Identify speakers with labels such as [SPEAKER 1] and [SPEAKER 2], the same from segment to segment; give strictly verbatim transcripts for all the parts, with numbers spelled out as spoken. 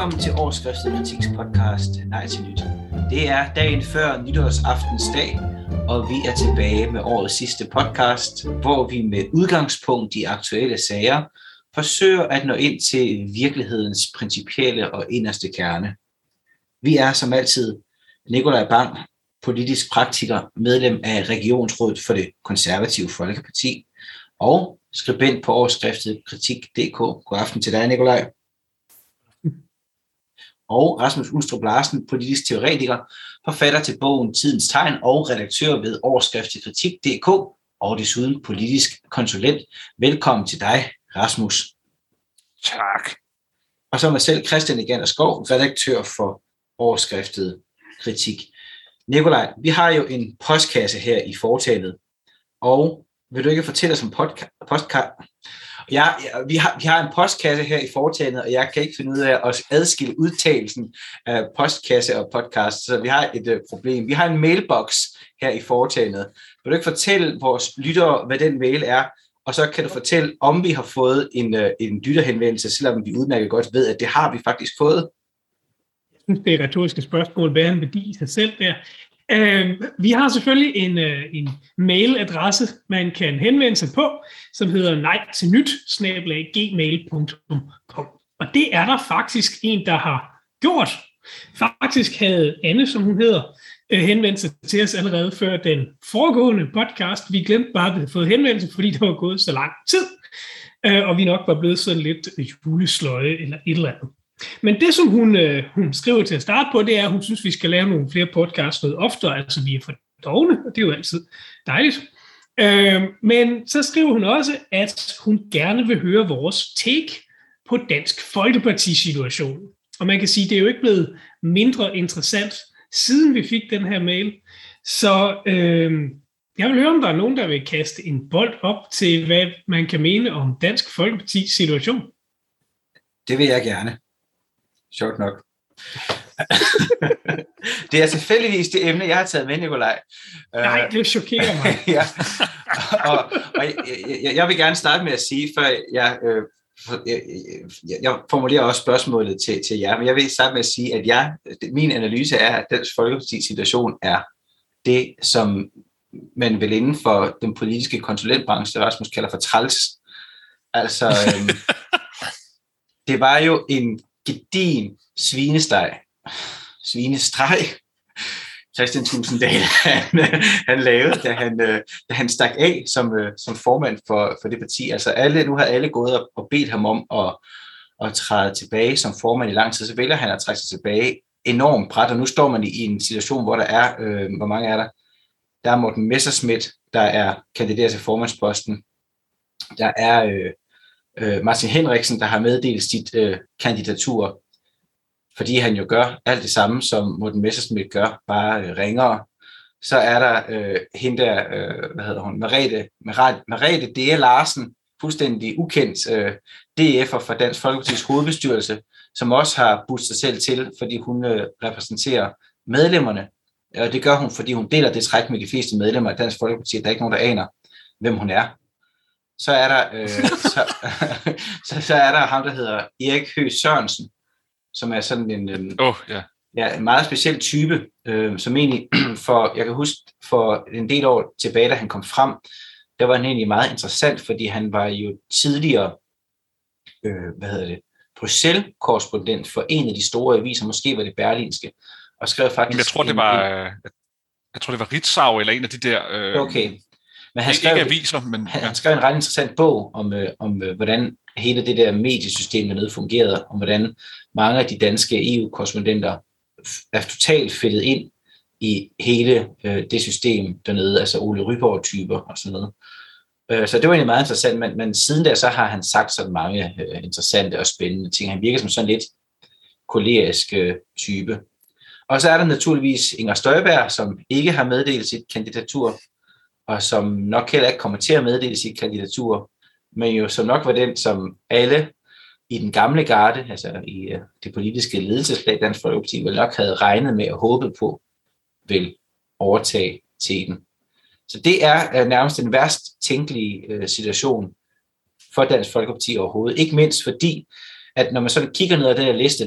[SPEAKER 1] Velkommen til Overskriftet Kritiks podcast Nej til Nyt. Det er dagen før nytårsaftens dag, og vi er tilbage med årets sidste podcast, hvor vi med udgangspunkt i aktuelle sager forsøger at nå ind til virkelighedens principielle og inderste kerne. Vi er som altid Nikolaj Bang, politisk praktiker, medlem af Regionsrådet for det Konservative Folkeparti og skribent på Overskriftet Kritik punktum d k. God aften til dig, Nikolaj. Og Rasmus Ulstrup Larsen, politisk teoretiker, forfatter til bogen Tidens Tegn og redaktør ved Overskriftet Kritik punktum d k og desuden politisk konsulent. Velkommen til dig, Rasmus.
[SPEAKER 2] Tak.
[SPEAKER 1] Og så mig selv, Christian Egander Skov, redaktør for Overskriftet Kritik. Nikolaj, vi har jo en postkasse her i fortalet, og vil du ikke fortælle os om podca- postkasse? Ja, vi, har, vi har en postkasse her i foretagendet, og jeg kan ikke finde ud af at adskille udtalelsen af postkasse og podcast, så vi har et uh, problem. Vi har en mailbox her i foretagendet. Vil du ikke fortælle vores lyttere, hvad den mail er, og så kan du fortælle, om vi har fået en, uh, en lytterhenvendelse, selvom vi udmærket godt ved, at det har vi faktisk fået.
[SPEAKER 3] Det er retoriske spørgsmål, hvad er en værdi i sig selv der? Uh, vi har selvfølgelig en, uh, en mailadresse, man kan henvende sig på, som hedder nej til nyt snabel-a gmail punktum com. Og det er der faktisk en, der har gjort. Faktisk havde Anne, som hun hedder, uh, henvendt sig til os allerede før den foregående podcast. Vi glemte bare, at vi havde fået henvendelse, fordi der var gået så lang tid, uh, og vi nok var blevet sådan lidt julesløje eller et eller andet. Men det, som hun, øh, hun skriver til at starte på, det er, at hun synes, vi skal lave nogle flere podcasts noget oftere, altså vi er for dogne, og det er jo altid dejligt. Øh, men så skriver hun også, at hun gerne vil høre vores take på Dansk Folkeparti-situationen. Og man kan sige, at det er jo ikke blevet mindre interessant, siden vi fik den her mail. Så øh, jeg vil høre, om der er nogen, der vil kaste en bold op til, hvad man kan mene om Dansk Folkeparti-situation.
[SPEAKER 1] Det vil jeg gerne. Sjovt nok. Det er selvfølgelig det emne, jeg har taget med, Nikolaj.
[SPEAKER 3] Nej, det chokerer mig.
[SPEAKER 1] Ja. Og, og jeg, jeg, jeg vil gerne starte med at sige, før jeg, øh, jeg, jeg, jeg formulerer også spørgsmålet til, til jer, men jeg vil starte med at sige, at jeg, min analyse er, at Dansk Folkepartis situation er det, som man vel inden for den politiske konsulentbranche, Rasmus kalder for træls. Altså, øh, det var jo en gedin svinesteg, svinestreg, Christian Tulsendal, han, han lavede, da han, da han stak af som, som formand for, for det parti. Altså alle, nu har alle gået og, og bedt ham om at, at træde tilbage som formand i lang tid, så vælger han at trække sig tilbage enormt bræt, og nu står man i en situation, hvor der er, øh, hvor mange er der? Der er Morten Messerschmidt, der er kandidat til formandsposten. Der er øh, Martin Henriksen, der har meddelt sit øh, kandidatur, fordi han jo gør alt det samme, som Morten Messerschmidt gør, bare øh, ringere. Så er der øh, hende der, øh, hvad hedder hun, Merete, Merete, Merete D L Larsen, fuldstændig ukendt øh, D F'er for Dansk Folkepartis hovedbestyrelse, som også har budt sig selv til, fordi hun øh, repræsenterer medlemmerne. Og det gør hun, fordi hun deler det træk med de fleste medlemmer af Dansk Folkeparti. Der er ikke nogen, der aner, hvem hun er. Så er der øh, så, så, så er der ham, der hedder Erik Høgh Sørensen, som er sådan en, øh,
[SPEAKER 2] oh, yeah.
[SPEAKER 1] ja, en meget speciel type, øh, som egentlig for, jeg kan huske, for en del år tilbage, da han kom frem, der var han egentlig meget interessant, fordi han var jo tidligere, øh, hvad hedder det, Bruxelles-korrespondent for en af de store aviser, måske var det Berlinske, og skrev faktisk...
[SPEAKER 2] Jeg tror, det var, jeg tror, det var Ritzau, eller en af de der... Øh...
[SPEAKER 1] Okay. Men han
[SPEAKER 2] ikke,
[SPEAKER 1] skrev,
[SPEAKER 2] ikke aviser, men...
[SPEAKER 1] Han,
[SPEAKER 2] ja.
[SPEAKER 1] han skrev en ret interessant bog om, øh, om øh, hvordan hele det der mediesystem dernede fungerede, om hvordan mange af de danske E U-korrespondenter er totalt fedtet ind i hele øh, det system dernede, altså Ole Ryborg-typer og sådan noget. Øh, så det var egentlig meget interessant, men, men siden da så har han sagt sådan mange øh, interessante og spændende ting. Han virker som sådan lidt kolerisk øh, type. Og så er der naturligvis Inger Støjberg, som ikke har meddelt sit kandidatur, og som nok heller ikke kommer til at meddele sit kandidatur, men jo som nok var den, som alle i den gamle garde, altså i uh, det politiske ledelseslag Dansk Folkeparti, vel nok havde regnet med og håbet på, vil overtage teten. Så det er uh, nærmest den værst tænkelige uh, situation for Dansk Folkeparti overhovedet. Ikke mindst fordi, at når man sådan kigger ned ad den her liste der,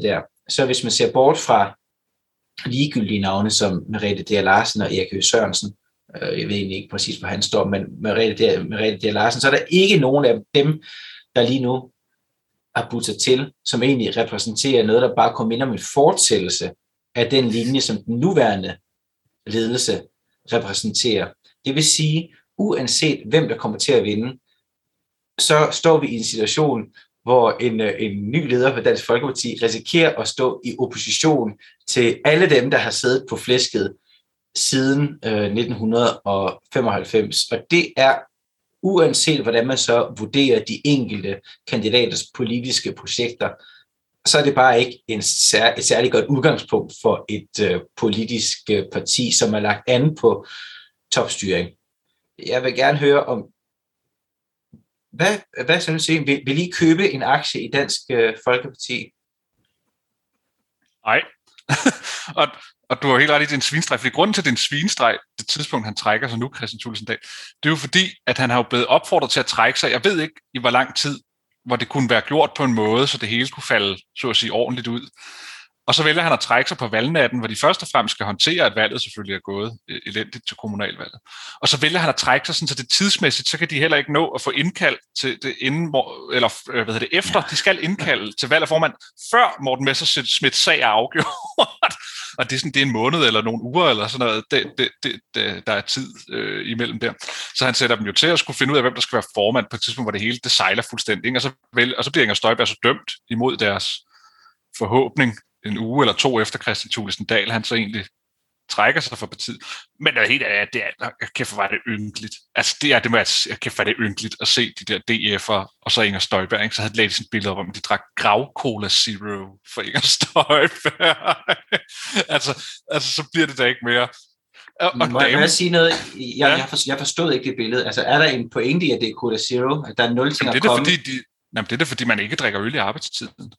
[SPEAKER 1] så hvis man ser bort fra ligegyldige navne som Merete Dea Larsen og Erik Høgh Sørensen, øh, jeg ved egentlig ikke præcis, hvor han står, men Merete Dea Larsen, så er der ikke nogen af dem, der lige nu har budt sig til, som egentlig repræsenterer noget, der bare kommer ind om en fortsættelse af den linje, som den nuværende ledelse repræsenterer. Det vil sige, uanset hvem der kommer til at vinde, så står vi i en situation, hvor en, en ny leder for Dansk Folkeparti risikerer at stå i opposition til alle dem, der har siddet på flæsket siden øh, nitten femoghalvfems. Og det er uanset hvordan man så vurderer de enkelte kandidaters politiske projekter, så er det bare ikke en sær, et særligt godt udgangspunkt for et øh, politisk øh, parti, som er lagt an på topstyring. Jeg vil gerne høre om, hvad, hvad synes I, vil, vil I købe en aktie i Dansk øh, Folkeparti?
[SPEAKER 2] Nej. og, og du har helt ret i din svinstreg, fordi grunden til din svinstreg, det tidspunkt han trækker sig nu, Kristian Thulesen Dahl, det er jo fordi, at han har jo blevet opfordret til at trække sig, jeg ved ikke i hvor lang tid, hvor det kunne være gjort på en måde, så det hele kunne falde, så at sige, ordentligt ud. Og så vælger han at trække sig på valgnatten, hvor de først og fremmest skal håndtere, at valget selvfølgelig er gået elendigt til kommunalvalget. Og så vælger han at trække sig, sådan, så det tidsmæssigt, så kan de heller ikke nå at få indkaldt til det inden, eller hvad hedder det, efter. De skal indkalde til valg af formand, før Morten Messerschmidts sag er afgjort. Og det er, sådan, det er en måned eller nogle uger, eller sådan noget, det, det, det, det, der er tid øh, imellem der. Så han sætter dem jo til at skulle finde ud af, hvem der skal være formand på et tidspunkt, hvor det hele det sejler fuldstændig. Og så, vel, og så bliver Inger Støjberg så dømt imod deres forhåbning en uge eller to efter Kristian Thulesen Dahl, han så egentlig trækker sig fra partiet. Men det er helt ærligt, det er, kæft, hvor var det ynkeligt. Altså, det er, det må jeg, kæft, hvor er det ynkeligt at se de der D F'er, og så Inger Støjberg, ikke? Så havde de lavet sådan et billede op, om de drak Grav Cola Zero for Inger Støjberg. altså, altså, så bliver det da ikke mere. Og, og
[SPEAKER 1] må,
[SPEAKER 2] damen,
[SPEAKER 1] må jeg sige noget? Jeg, ja. jeg, forstod, jeg forstod ikke det billede. Altså, er der en pointe i, at det er Cola Zero? At der er nul ting at komme?
[SPEAKER 2] Det er det, fordi, de, jamen, det er det, fordi man ikke drikker øl i arbejdstiden.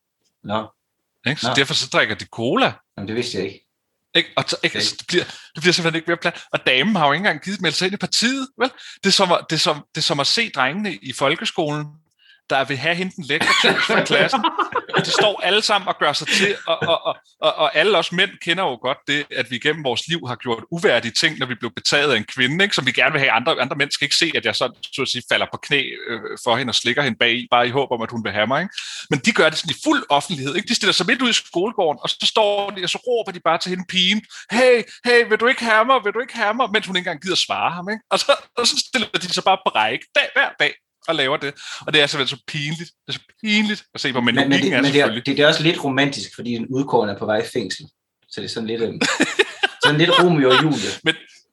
[SPEAKER 1] Nå.
[SPEAKER 2] Ikke? Så Nå. Derfor så drikker de cola.
[SPEAKER 1] Jamen, det vidste jeg ikke.
[SPEAKER 2] Ikke? Og så, ikke? Okay. Altså, det, bliver, det bliver simpelthen ikke mere plads. Og damen har jo ikke engang givet melde sig ind i partiet. Vel? Det, er som at, det, er som, det er som at se drengene i folkeskolen, der vil have hende den lækre tøs fra klassen. Og de står alle sammen og gør sig til, og, og, og, og, og alle os mænd kender jo godt det, at vi gennem vores liv har gjort uværdige ting, når vi blev betaget af en kvinde, ikke? Som vi gerne vil have. Andre, andre mænd skal ikke se, at jeg så, så at sige, falder på knæ øh, for hende og slikker hende bag i, bare i håb om, at hun vil have mig. Ikke? Men de gør det sådan i fuld offentlighed. Ikke? De stiller sig midt ud i skolegården, og så står de, og så råber de bare til hende pigen, hey, hey, vil du ikke have mig, vil du ikke have mig, mens hun ikke engang gider svare ham. Ikke? Og, så, og så stiller de sig bare på række dag, hver dag og laver det. Og det er simpelthen så pinligt. Det er så pinligt at se på, men, men, men, det,
[SPEAKER 1] er
[SPEAKER 2] men
[SPEAKER 1] det, er, det, det er også lidt romantisk, fordi den udkårende er på vej i fængsel. Så det er sådan lidt, um, sådan lidt Romeo og Julie.
[SPEAKER 2] Men,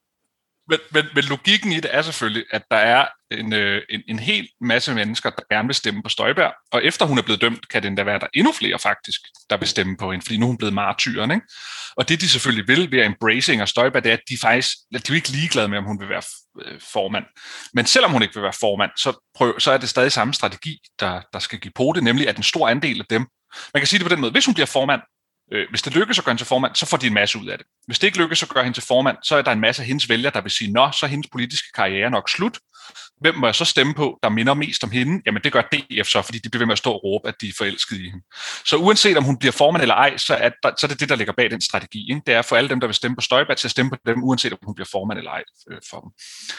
[SPEAKER 2] men, men, men logikken i det er selvfølgelig, at der er en, øh, en, en hel masse mennesker, der gerne vil stemme på Støjberg, og efter hun er blevet dømt, kan det endda være, der endnu flere faktisk, der vil stemme på hende, fordi nu er hun blevet martyren, ikke? Og det de selvfølgelig vil ved at embrace Inger Støjberg, det er, at de faktisk, de er jo ikke ligeglade med, om hun vil være formand. Men selvom hun ikke vil være formand, så, prøv, så er det stadig samme strategi, der, der skal give på det, nemlig at en stor andel af dem, man kan sige det på den måde, hvis hun bliver formand, øh, hvis det lykkes at gøre hende til formand, så får de en masse ud af det. Hvis det ikke lykkes at gøre hende til formand, så er der en masse af hendes vælgere, der vil sige, nå, så er hendes politiske karriere nok slut. Hvem må jeg så stemme på, der minder mest om hende? Jamen det gør D F så, fordi de bliver ved med at stå og råbe, at de er forelskede i hende. Så uanset om hun bliver formand eller ej, så er, der, så er det det, der ligger bag den strategi. Ikke? Det er for alle dem, der vil stemme på Støjberg, til at stemme på dem, uanset om hun bliver formand eller ej øh, for dem.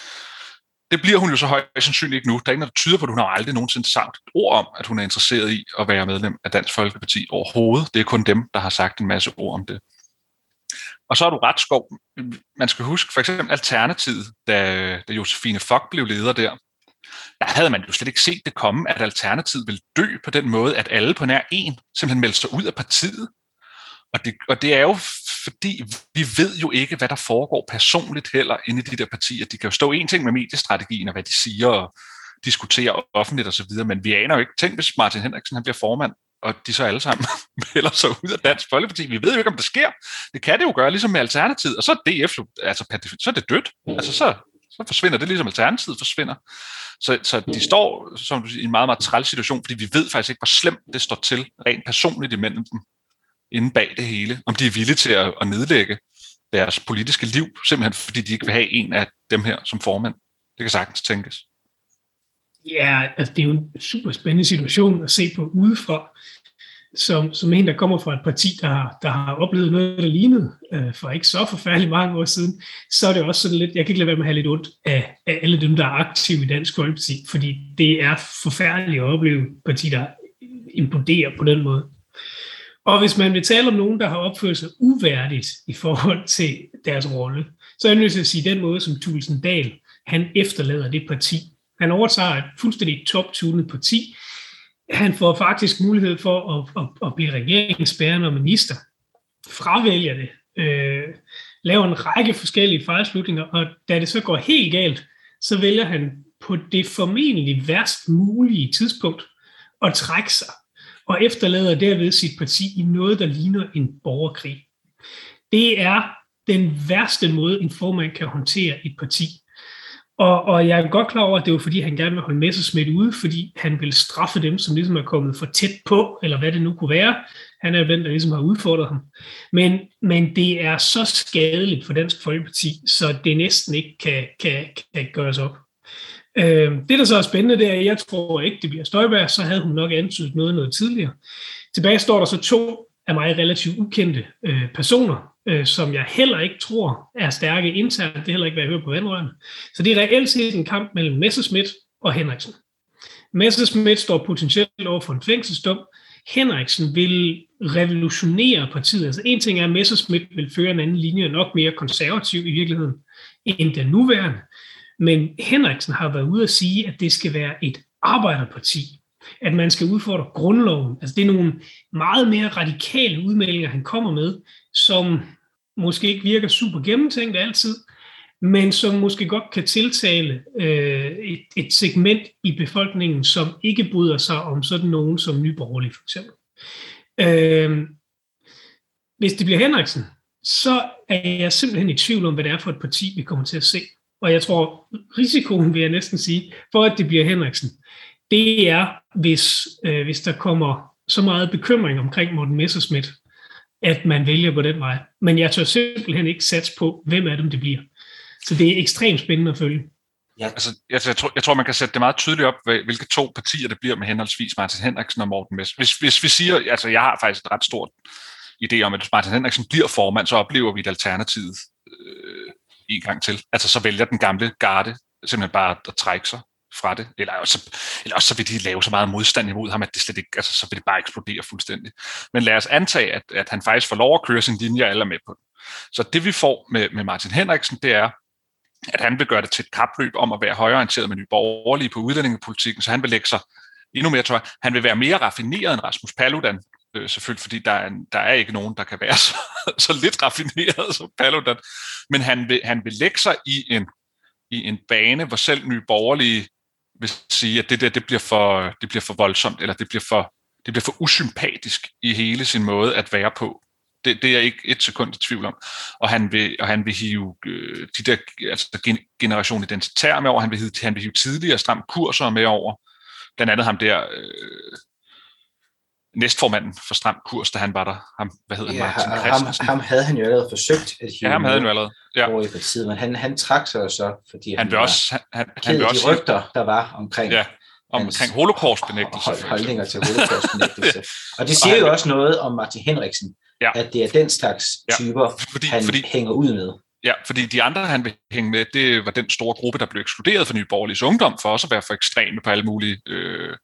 [SPEAKER 2] Det bliver hun jo så højst sandsynligt ikke nu. Der er ingen, der tyder på, at hun har aldrig nogensinde sagt et ord om, at hun er interesseret i at være medlem af Dansk Folkeparti overhovedet. Det er kun dem, der har sagt en masse ord om det. Og så er du ret, Skov. Man skal huske for eksempel Alternativet, da, da Josephine Fock blev leder der. Der havde man jo slet ikke set det komme, at Alternativet ville dø på den måde, at alle på nær en simpelthen meldte sig ud af partiet. Og det, og det er jo fordi, vi ved jo ikke, hvad der foregår personligt heller inde i de der partier. De kan jo stå en ting med mediestrategien og hvad de siger og diskuterer offentligt osv., men vi aner jo ikke. Tænk, hvis Martin Henriksen han bliver formand, og de så alle sammen melder sig ud af Dansk Folkeparti. Vi ved jo ikke, om det sker. Det kan det jo gøre, ligesom med Alternativet. Og så er D F jo, altså så er det dødt. Altså så, så forsvinder det, ligesom Alternativet forsvinder. Så, så de står som du siger, i en meget, meget træls situation, fordi vi ved faktisk ikke, hvor slemt det står til rent personligt imellem dem, inde bag det hele. Om de er villige til at, at nedlægge deres politiske liv, simpelthen fordi de ikke vil have en af dem her som formand. Det kan sagtens tænkes.
[SPEAKER 3] Ja, altså det er jo en super spændende situation at se på udefra. som, som en, der kommer fra et parti, der har, der har oplevet noget, der lignede øh, for ikke så forfærdeligt mange år siden, så er det også sådan lidt, jeg kan ikke lade være med at have lidt ondt af, af alle dem, der er aktive i Dansk Folkeparti, fordi det er forfærdeligt at opleve parti, der imploderer på den måde. Og hvis man vil tale om nogen, der har opført sig uværdigt i forhold til deres rolle, så er jeg nødt til at sige den måde, som Thulesen Dahl, han efterlader det parti. Han overtager et fuldstændig top-tunet parti. Han får faktisk mulighed for at, at, at blive regeringsbærende og minister. Fravælger det. Øh, laver en række forskellige fejlslutninger, og da det så går helt galt, så vælger han på det formentlig værst mulige tidspunkt at trække sig, og efterlader derved sit parti i noget, der ligner en borgerkrig. Det er den værste måde, en formand kan håndtere et parti. Og, og jeg er godt klar over, at det var fordi, han gerne vil holde Messerschmidt ude, fordi han vil straffe dem, som ligesom er kommet for tæt på, eller hvad det nu kunne være. Han er jo den, der ligesom har udfordret ham. Men, men det er så skadeligt for Dansk Folkeparti, så det næsten ikke kan, kan, kan gøres op. Øh, det, der så er spændende, det er, at jeg tror ikke, det bliver Støjberg, så havde hun nok antydet noget noget tidligere. Tilbage står der så to af mig relativt ukendte øh, personer, øh, som jeg heller ikke tror er stærke internt. Det er heller ikke, hvad jeg hører på vandrørene. Så det er reelt set en kamp mellem Messerschmidt og Henriksen. Messerschmidt står potentielt over for en fængselsdom. Henriksen vil revolutionere partiet. Altså en ting er, at Messerschmidt vil føre en anden linje, nok mere konservativ i virkeligheden, end den nuværende. Men Henriksen har været ude at sige, at det skal være et arbejderparti. At man skal udfordre grundloven. Altså det er nogle meget mere radikale udmeldinger, han kommer med, som måske ikke virker super gennemtænkt altid, men som måske godt kan tiltale øh, et, et segment i befolkningen, som ikke bryder sig om sådan nogen som Nye Borgerlige for eksempel. Øh, hvis det bliver Henriksen, så er jeg simpelthen i tvivl om, hvad det er for et parti, vi kommer til at se. Og jeg tror, risikoen vil jeg næsten sige, for at det bliver Henriksen, det er, hvis, øh, hvis der kommer så meget bekymring omkring Morten Messerschmidt, at man vælger på den vej. Men jeg tør simpelthen ikke satse på, hvem af dem det bliver. Så det er ekstremt spændende at følge.
[SPEAKER 2] Ja. Altså, jeg, jeg, tror, jeg tror, man kan sætte det meget tydeligt op, hvilke to partier det bliver med henholdsvis Martin Henriksen og Morten Messerschmidt. Hvis, hvis vi siger, altså jeg har faktisk et ret stort idé om, at hvis Martin Henriksen bliver formand, så oplever vi et alternativ øh, en gang til. Altså så vælger den gamle garde simpelthen bare at trække sig fra det, eller også, eller også så vil de lave så meget modstand imod ham, at det slet ikke, altså så vil det bare eksplodere fuldstændig. Men lad os antage, at, at han faktisk får lov at køre sin linje, og alle er med på den. Så det vi får med, med Martin Henriksen, det er, at han vil gøre det til et kapløb om at være højreorienteret med Nye Borgerlige på udlændingepolitikken, så han vil lægge sig endnu mere tøj. Han vil være mere raffineret end Rasmus Paludan, øh, selvfølgelig, fordi der er, en, der er ikke nogen, der kan være så, så lidt raffineret som Paludan, men han vil, han vil lægge sig i en, i en bane, hvor selv Nye Borgerlige vil sige, at det der det bliver, for, det bliver for voldsomt, eller det bliver for, det bliver for usympatisk i hele sin måde at være på. Det, det er jeg ikke et sekund i tvivl om. Og han vil, og han vil hive øh, de der altså, generation identitær med over, han vil hive, han vil hive tidligere stram kurser med over. Blandt andet ham der øh, næstformanden for Stram Kurs, da han var der. Ham, hvad hedder
[SPEAKER 1] ja,
[SPEAKER 2] Martin
[SPEAKER 1] Christensen? Ham, ham havde han jo allerede forsøgt at hive
[SPEAKER 2] ja, ham havde han jo allerede. Ja.
[SPEAKER 1] over i partiet, men han, han trak sig jo så, fordi
[SPEAKER 2] han,
[SPEAKER 1] han
[SPEAKER 2] vil også, han, han,
[SPEAKER 1] han vil
[SPEAKER 2] også
[SPEAKER 1] de rygter, der var omkring,
[SPEAKER 2] ja, omkring holocaustbenægtelse.
[SPEAKER 1] Hold, holdninger til holocaustbenægtelse. Og det siger jo også noget om Martin Henriksen, ja. At det er den slags typer, ja, fordi, han fordi, hænger ud med.
[SPEAKER 2] Ja, fordi de andre, han vil hænge med, det var den store gruppe, der blev ekskluderet fra Nye Borgerliges Ungdom, for også at være for ekstreme på alle mulige øh,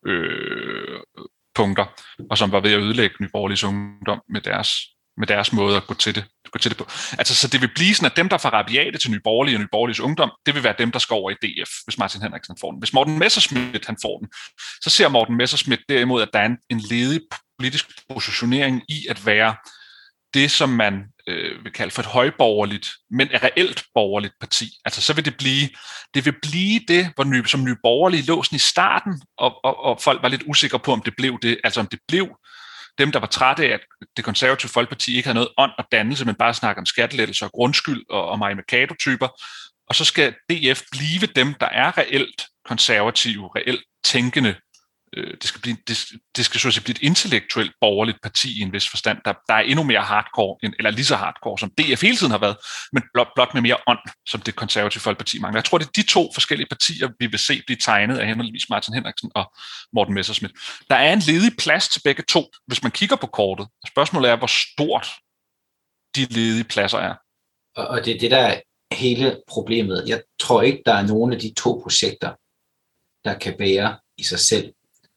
[SPEAKER 2] øh, punkter, og som var ved at ødelægge Nye Borgerliges Ungdom med deres, med deres måde at gå til det, gå til det på. Altså, så det vil blive sådan, at dem, der får rabiate til Nye Borgerlige og Nye Borgerliges Ungdom, det vil være dem, der skal over i D F, hvis Martin Henriksen får den. Hvis Morten Messerschmidt han får den, så ser Morten Messerschmidt derimod, at der er en, en ledig politisk positionering i at være det, som man øh, vil kalde for et højborgerligt, men et reelt borgerligt parti. Altså så vil det blive, det vil blive det, hvor nye, som Nye Borgerlige lå sådan i starten, og, og, og folk var lidt usikre på, om det blev det, altså om det blev dem, der var trætte af, at det konservative Folkeparti ikke havde noget ånd og dannelse, men bare snakker om skattelettelser og grundskyld og, og Maja Mercado-typer. Og så skal D F blive dem, der er reelt konservative, reelt tænkende øh, det skal blive, det, det skal så at sige blive et intellektuelt borgerligt parti i en vis forstand, der, der er endnu mere hardcore, eller lige så hardcore, som D F hele tiden har været, men blot, blot med mere ånd, som det konservative folkeparti mangler. Jeg tror, det er de to forskellige partier, vi vil se blive tegnet af henholdsvis Martin Henriksen og Morten Messerschmidt. Der er en ledig plads til begge to, hvis man kigger på kortet. Spørgsmålet er, hvor stort de ledige pladser er.
[SPEAKER 1] Og det er det, der er hele problemet. Jeg tror ikke, der er nogen af de to projekter, der kan bære i sig selv.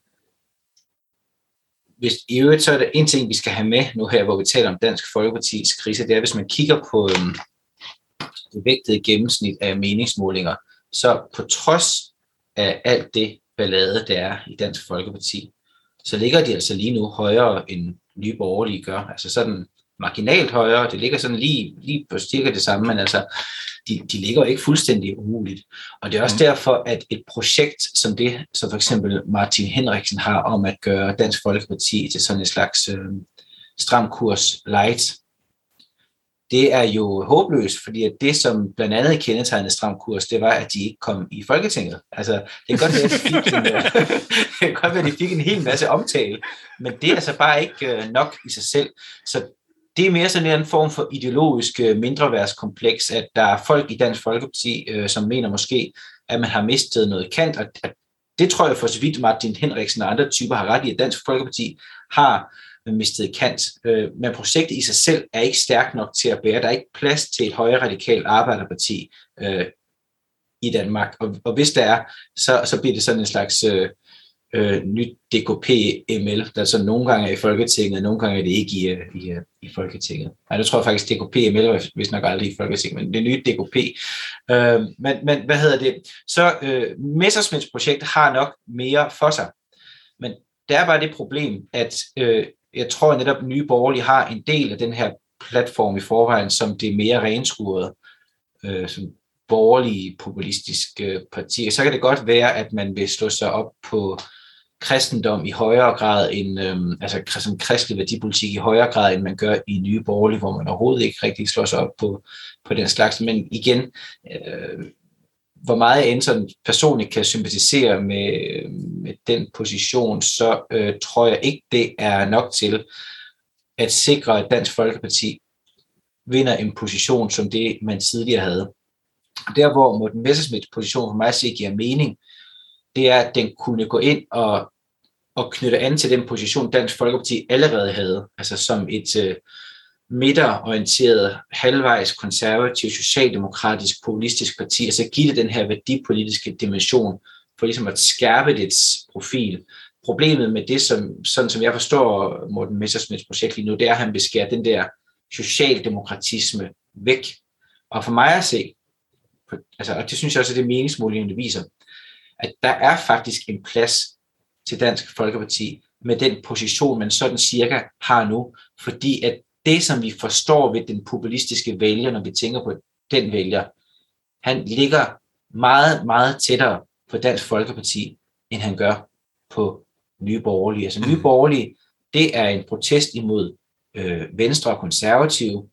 [SPEAKER 1] Hvis i øvrigt, så er der en ting, vi skal have med nu her, hvor vi taler om Dansk Folkepartis krise, det er, hvis man kigger på øhm, det vægtede gennemsnit af meningsmålinger, så på trods af alt det ballade, der er i Dansk Folkeparti, så ligger de altså lige nu højere end Nye Borgerlige gør. Altså sådan marginalt højere, det ligger sådan lige, lige på cirka det samme, men altså, de, de ligger ikke fuldstændig umuligt. Og det er også mm. derfor, at et projekt som det, som for eksempel Martin Henriksen har om at gøre Dansk Folkeparti til sådan en slags øh, stram kurs light, det er jo håbløst, fordi at det, som blandt andet kendetegnede stram kurs, det var, at de ikke kom i Folketinget. Altså, det kan godt være, at de fik en, det kan godt være, at de fik en hel masse omtale, men det er altså bare ikke nok i sig selv. Så det er mere sådan en form for ideologisk mindreværdskompleks, at der er folk i Dansk Folkeparti, øh, som mener måske, at man har mistet noget kant, og at det tror jeg for så vidt Martin Henriksen og andre typer har ret i, at Dansk Folkeparti har mistet kant. Øh, men projektet i sig selv er ikke stærkt nok til at bære. Der er ikke plads til et højre radikalt arbejderparti øh, i Danmark, og, og hvis der er, så, så bliver det sådan en slags øh, øh, nyt D K P M L, der så nogle gange er i Folketinget, nogle gange er det ikke i, i, i Folketinget. Nej, det tror jeg faktisk, D K P M L var vist nok aldrig i Folketinget, men det nye D K P. Øh, men, men hvad hedder det? Så øh, Messerschmidts projekt har nok mere for sig, men der er bare det problem, at øh, jeg tror netop, Nye Borgerlige har en del af den her platform i forvejen, som det er mere renskuret, øh, som borgerlige populistiske partier. Så kan det godt være, at man vil slå sig op på kristendom i højere grad end, øhm, altså som kristelig værdipolitik i højere grad, end man gør i Nye Borgerlige, hvor man overhovedet ikke rigtig slår sig op på, på den slags. Men igen, øh, hvor meget jeg end sådan personligt kan sympatisere med, med den position, så øh, tror jeg ikke, det er nok til at sikre, at Dansk Folkeparti vinder en position, som det man tidligere havde. Der, hvor Morten Messerschmidts position for mig at se giver mening, det er, at den kunne gå ind og, og knytte an til den position, Dansk Folkeparti allerede havde, altså som et øh, midterorienteret, halvvejs konservativ, socialdemokratisk, populistisk parti, altså give det den her værdipolitiske dimension, for ligesom at skærpe dets profil. Problemet med det, som, sådan som jeg forstår Morten Messerschmidts projekt lige nu, det er, at han vil skære den der socialdemokratisme væk. Og for mig at se, altså, og det synes jeg også, at det meningsmålingerne viser, at der er faktisk en plads til Dansk Folkeparti med den position, man sådan cirka har nu, fordi at det, som vi forstår ved den populistiske vælger, når vi tænker på den vælger, han ligger meget, meget tættere på Dansk Folkeparti, end han gør på Nye Borgerlige. Altså Nye Borgerlige, det er en protest imod øh, Venstre og Konservative,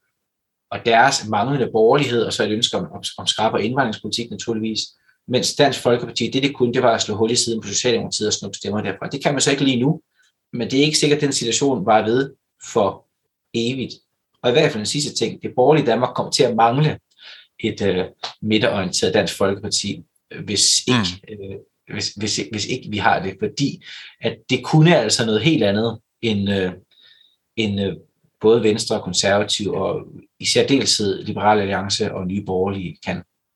[SPEAKER 1] og deres manglende borgerlighed, og så et ønske om, om, om skrab og indvandringspolitik naturligvis, mens Dansk Folkeparti, det det kunne, det var at slå hul i siden på Socialdemokratiet og snuppe stemmer derfra. Det kan man så ikke lige nu, men det er ikke sikkert, at den situation var ved for evigt. Og i hvert fald den sidste ting, det borgerlige Danmark kommer til at mangle et øh, midterorienteret Dansk Folkeparti, hvis ikke, mm. øh, hvis, hvis, hvis ikke vi har det, fordi at det kunne altså noget helt andet end, øh, end øh, både Venstre og Konservative, og i særdeleshed Liberale Alliance og Nye Borgerlige kan.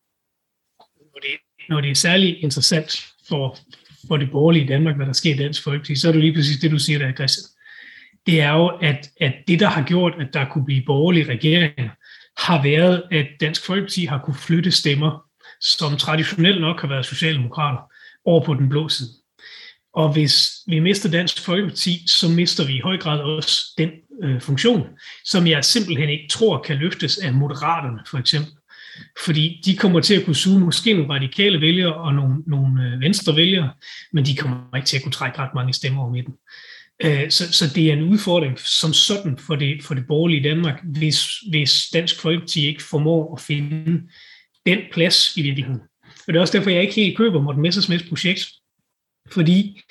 [SPEAKER 3] Når det, når det er særlig interessant for, for det borgerlige Danmark, hvad der sker i Dansk Folkeparti, så er det lige præcis det, du siger der, Christian. Det er jo, at, at det, der har gjort, at der kunne blive borgerlige regeringer, har været, at Dansk Folkeparti har kunne flytte stemmer, som traditionelt nok har været socialdemokrater, over på den blå side. Og hvis vi mister Dansk Folkeparti, så mister vi i høj grad også den øh, funktion, som jeg simpelthen ikke tror kan løftes af Moderaterne, for eksempel. Fordi de kommer til at kunne suge måske nogle radikale vælgere og nogle, nogle øh, venstre vælgere, men de kommer ikke til at kunne trække ret mange stemmer over midten. Øh, så, så det er en udfordring som sådan for det, for det borgerlige Danmark, hvis, hvis Dansk Folkeparti ikke formår at finde den plads i virkeligheden. Og det er også derfor, jeg ikke helt køber Morten Messerschmidts projekt, fordi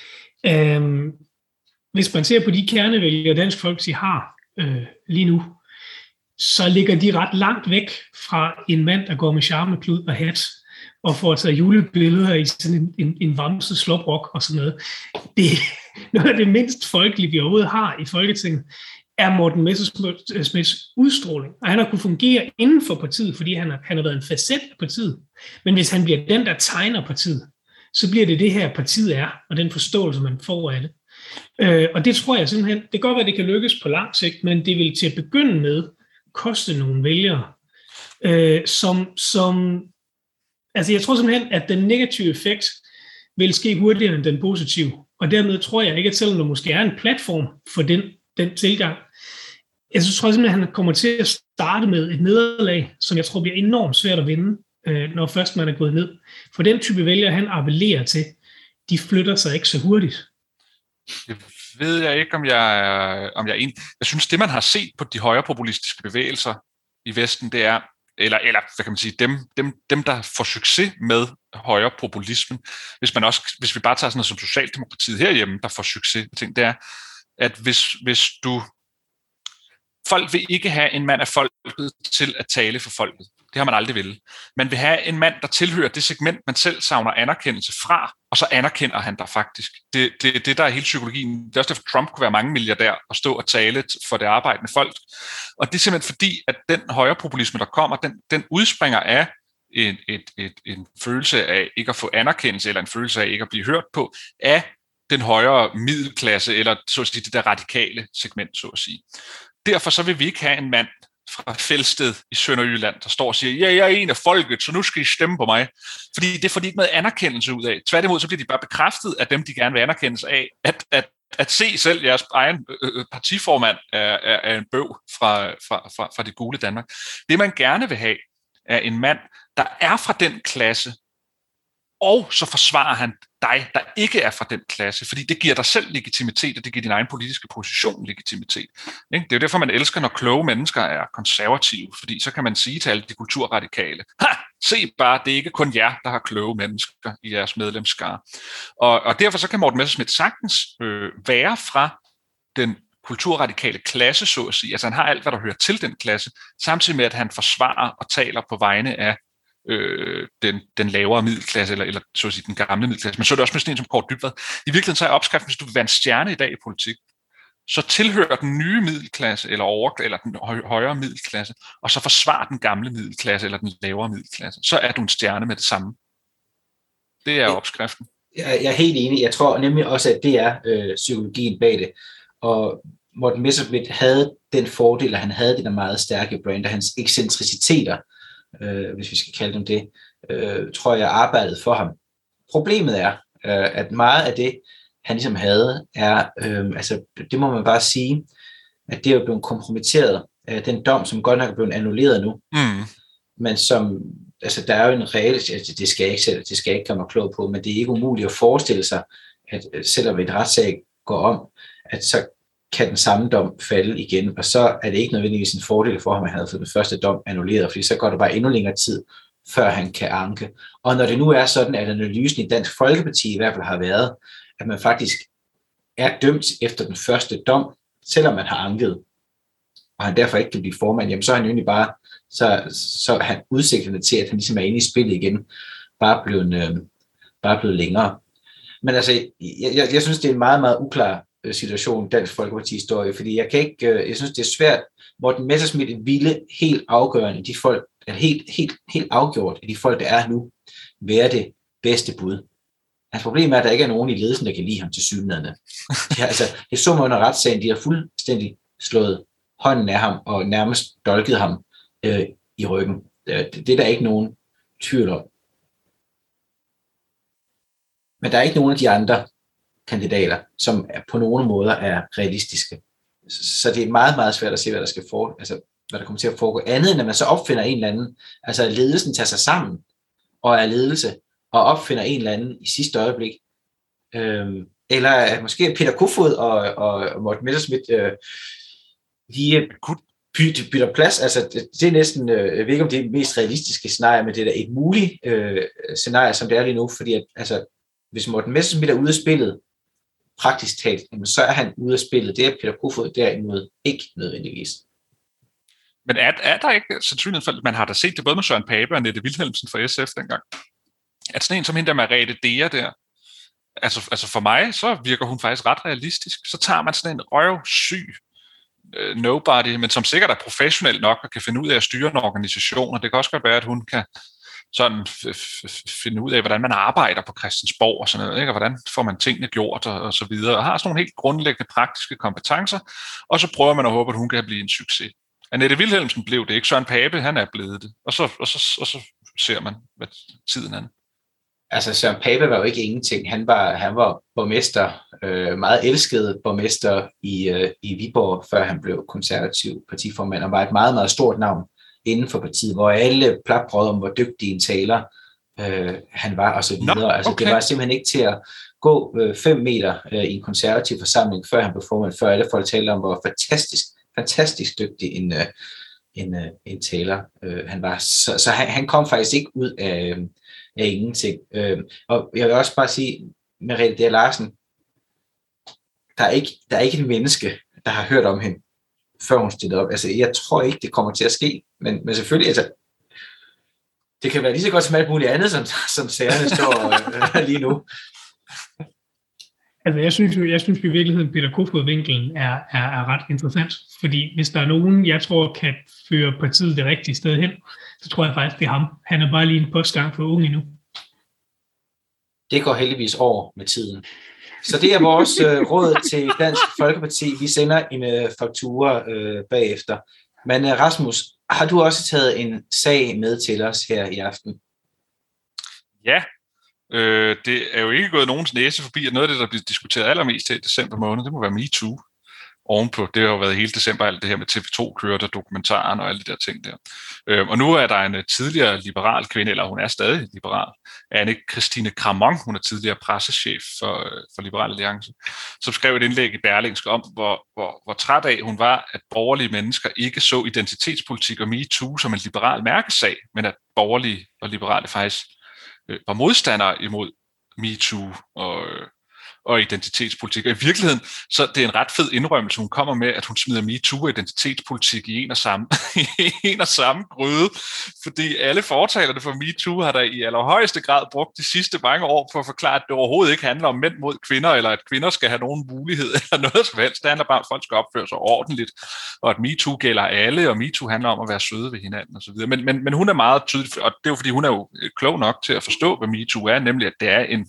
[SPEAKER 3] Øhm, hvis man ser på de kernevælgere, Dansk Folkeparti har øh, lige nu, så ligger de ret langt væk fra en mand, der går med charmeklud og hat, og får taget julebilleder i sådan en, en, en vamset sloprok og sådan noget. Det er noget af det mindst folkelige, vi overhovedet har i Folketinget, er Morten Messerschmidts udstråling. Og han har kunnet fungere inden for partiet, fordi han har, han har været en facet af partiet. Men hvis han bliver den, der tegner partiet, så bliver det det her, partiet er, og den forståelse, man får af det. Øh, og det tror jeg simpelthen, det kan godt være, at det kan lykkes på lang sigt, men det vil til at begynde med koste nogle vælgere, øh, som, som, altså jeg tror simpelthen, at den negative effekt vil ske hurtigere end den positive, og dermed tror jeg ikke, at selvom der måske er en platform for den, den tilgang, jeg så tror jeg simpelthen, at han kommer til at starte med et nederlag, som jeg tror bliver enormt svært at vinde, øh, når først man er gået ned. For den type vælgere, han appellerer til, de flytter sig ikke så hurtigt.
[SPEAKER 2] Det ved jeg ikke, om jeg er, om jeg er enig. Jeg synes, det man har set på de højrepopulistiske bevægelser i Vesten, det er, eller, eller hvad kan man sige, dem, dem, dem der får succes med højrepopulismen, hvis man også, hvis vi bare tager sådan noget som Socialdemokratiet herhjemme, der får succes, ting, det er, at hvis, hvis du, folk vil ikke have en mand af folket til at tale for folket. Det har man aldrig ville. Man vil have en mand, der tilhører det segment, man selv savner anerkendelse fra, og så anerkender han dig faktisk. Det er det, det, der er hele psykologien. Det er også derfor, Trump kunne være mange milliardær og stå og tale for det arbejdende folk. Og det er simpelthen fordi, at den højrepopulisme, der kommer, den, den udspringer af en, et, et, en følelse af ikke at få anerkendelse, eller en følelse af ikke at blive hørt på, af den højere middelklasse, eller så at sige, det der radikale segment, så at sige. Derfor så vil vi ikke have en mand fra Felsted i Sønderjylland, der står og siger, ja, jeg er en af folket, så nu skal I stemme på mig. Fordi det får de ikke noget anerkendelse ud af. Tværtimod, så bliver de bare bekræftet af dem, de gerne vil anerkendes af, at, at, at se selv jeres egen øh, partiformand er, er, er en bøv fra, fra, fra, fra det gule Danmark. Det, man gerne vil have, er en mand, der er fra den klasse, og så forsvarer han dig, der ikke er fra den klasse, fordi det giver dig selv legitimitet, og det giver din egen politiske position legitimitet. Det er jo derfor, man elsker, når kloge mennesker er konservative, fordi så kan man sige til alle de kulturradikale, ha, se bare, det er ikke kun jer, der har kloge mennesker i jeres medlemsskare. Og, og derfor så kan Morten Messerschmidt sagtens øh, være fra den kulturradikale klasse, så at sige. Altså han har alt, hvad der hører til den klasse, samtidig med, at han forsvarer og taler på vegne af Øh, den, den lavere middelklasse, eller, eller så at sige, den gamle middelklasse. Men så er det også med sådan en som Kaare Dybvad. I virkeligheden så er opskriften, hvis du vil være en stjerne i dag i politik, så tilhører den nye middelklasse, eller, over, eller den højere middelklasse, og så forsvarer den gamle middelklasse, eller den lavere middelklasse. Så er du en stjerne med det samme. Det er opskriften.
[SPEAKER 1] Jeg, jeg er helt enig. Jeg tror nemlig også, at det er øh, psykologien bag det. Og Morten Messerschmidt havde den fordel, at han havde det der meget stærke brand, og hans ekscentriciteter, Øh, hvis vi skal kalde dem det, øh, tror jeg arbejdede for ham. Problemet er, øh, at meget af det, han ligesom havde, er, øh, altså det må man bare sige, at det er jo blevet kompromitteret af den dom, som godt nok er blevet annulleret nu, mm. men som, altså der er jo en reel, altså, det skal jeg ikke selv, det skal jeg ikke komme mig klog på, men det er ikke umuligt at forestille sig, at selvom et retssag går om, at så kan den samme dom falde igen, og så er det ikke nødvendigvis en fordel for ham, at han havde fået den første dom annulleret, fordi så går det bare endnu længere tid, før han kan anke. Og når det nu er sådan, at analysen i Dansk Folkeparti i hvert fald har været, at man faktisk er dømt efter den første dom, selvom man har anket, og han derfor ikke kan blive formand, jamen så er han jo egentlig bare, så, så han udsigterne til, at han ligesom er inde i spillet igen, bare blevet, øh, bare blevet længere. Men altså, jeg, jeg, jeg synes, det er en meget, meget uklar situation, Dansk Folkeparti står i, fordi jeg kan ikke, jeg synes, det er svært. Morten Messerschmidt ville helt afgørende, de folk, helt, helt, helt afgjort, at de folk, der er nu, være det bedste bud. Hans problem er, at der ikke er nogen i ledelsen, der kan lide ham til synligheden. Ja, altså, det så man under retssagen, de har fuldstændig slået hånden af ham, og nærmest dolket ham øh, i ryggen. Det, det er der ikke nogen tvivl om. Men der er ikke nogen af de andre kandidater, som er på nogle måder er realistiske. Så det er meget, meget svært at se, hvad der skal for, altså hvad der kommer til at foregå. Andet end at man så opfinder en eller anden, altså ledelsen tager sig sammen og er ledelse, og opfinder en eller anden i sidste øjeblik. Øhm, eller måske Peter Kofod og, og, og Morten Messerschmidt øh, de bytter, bytter plads. Altså det, det er næsten, øh, jeg ved ikke om det er det mest realistiske scenarie, men det er da et muligt øh, scenarie, som det er lige nu, fordi at, altså, hvis Morten Messerschmidt er ude af spillet, praktisk talt, jamen, så er han ude af spillet. Det er Peter Kofod derimod ikke nødvendigvis.
[SPEAKER 2] Men er, er der ikke sandsynlighed for, man har da set det både med Søren Pape og Annette Wilhelmsen fra S F dengang, at sådan en som hende der Merete Dea der, altså, altså for mig, så virker hun faktisk ret realistisk. Så tager man sådan en røvsyg uh, nobody, men som sikkert er professionel nok og kan finde ud af at styre en organisation, og det kan også godt være, at hun kan sådan f- f- finde ud af, hvordan man arbejder på Christiansborg og sådan noget, ikke? Og hvordan får man tingene gjort og, og så videre, og har sådan nogle helt grundlæggende praktiske kompetencer, og så prøver man at håbe, at hun kan blive en succes. Annette Wilhelmsen blev det ikke, Søren Pape, han er blevet det, og så, og så, og så ser man, hvad tiden er.
[SPEAKER 1] Altså Søren Pape var jo ikke ingenting, han var, han var borgmester, øh, meget elsket borgmester i, øh, i Viborg, før han blev konservativ partiformand, og var et meget, meget stort navn inden for partiet, hvor alle plapbrød om, hvor dygtig en taler øh, han var, og så videre. Nå, okay. Altså, det var simpelthen ikke til at gå øh, fem meter øh, i en konservativ forsamling, før han blev formand, før alle folk talte om, hvor fantastisk, fantastisk dygtig en, øh, en, øh, en taler øh, han var. Så, så han, han kom faktisk ikke ud af, øh, af ingenting. Øh, og jeg vil også bare sige, Merete Dea Larsen, der er, ikke, der er ikke et menneske, der har hørt om hende, før hun stillede op. Altså, jeg tror ikke, det kommer til at ske, men, men selvfølgelig, altså, det kan være lige så godt som alt muligt andet, som, som sagerne står øh, lige nu.
[SPEAKER 3] Altså, jeg synes jo, jeg synes i virkeligheden, Peter Kofod-vinkelen er, er, er ret interessant, fordi hvis der er nogen, jeg tror, kan føre partiet det rigtige sted hen, så tror jeg faktisk, det er ham. Han er bare lige en postgang for unge endnu.
[SPEAKER 1] Det går heldigvis over med tiden. Så det er vores øh, råd til Dansk Folkeparti. Vi sender en øh, faktura øh, bagefter. Men øh, Rasmus, har du også taget en sag med til os her i aften?
[SPEAKER 2] Ja, øh, det er jo ikke gået nogens næse forbi, at noget af det, der bliver diskuteret allermest i december måned, det må være MeToo. Ovenpå, det har jo været hele december, alt det her med T V to kørte, dokumentaren og alle de der ting der. Øh, og nu er der en tidligere liberal kvinde, eller hun er stadig liberal, Anne Christine Kramon, hun er tidligere pressechef for, for Liberal Alliance, som skrev et indlæg i Berlingske om, hvor, hvor, hvor træt af hun var, at borgerlige mennesker ikke så identitetspolitik og MeToo som en liberal mærkesag, men at borgerlige og liberale faktisk øh, var modstandere imod MeToo og øh, og identitetspolitik. Og i virkeligheden, så det er en ret fed indrømmelse, hun kommer med, at hun smider MeToo og identitetspolitik i en og samme, en og samme gryde, fordi alle fortalerne for MeToo har der i allerhøjeste grad brugt de sidste mange år for at forklare, at det overhovedet ikke handler om mænd mod kvinder, eller at kvinder skal have nogen mulighed, eller noget som helst. Det handler bare om, at folk skal opføre sig ordentligt, og at MeToo gælder alle, og MeToo handler om at være søde ved hinanden, osv. Men, men, men hun er meget tydelig, og det er jo fordi, hun er jo klog nok til at forstå, hvad MeToo er, nemlig at det er en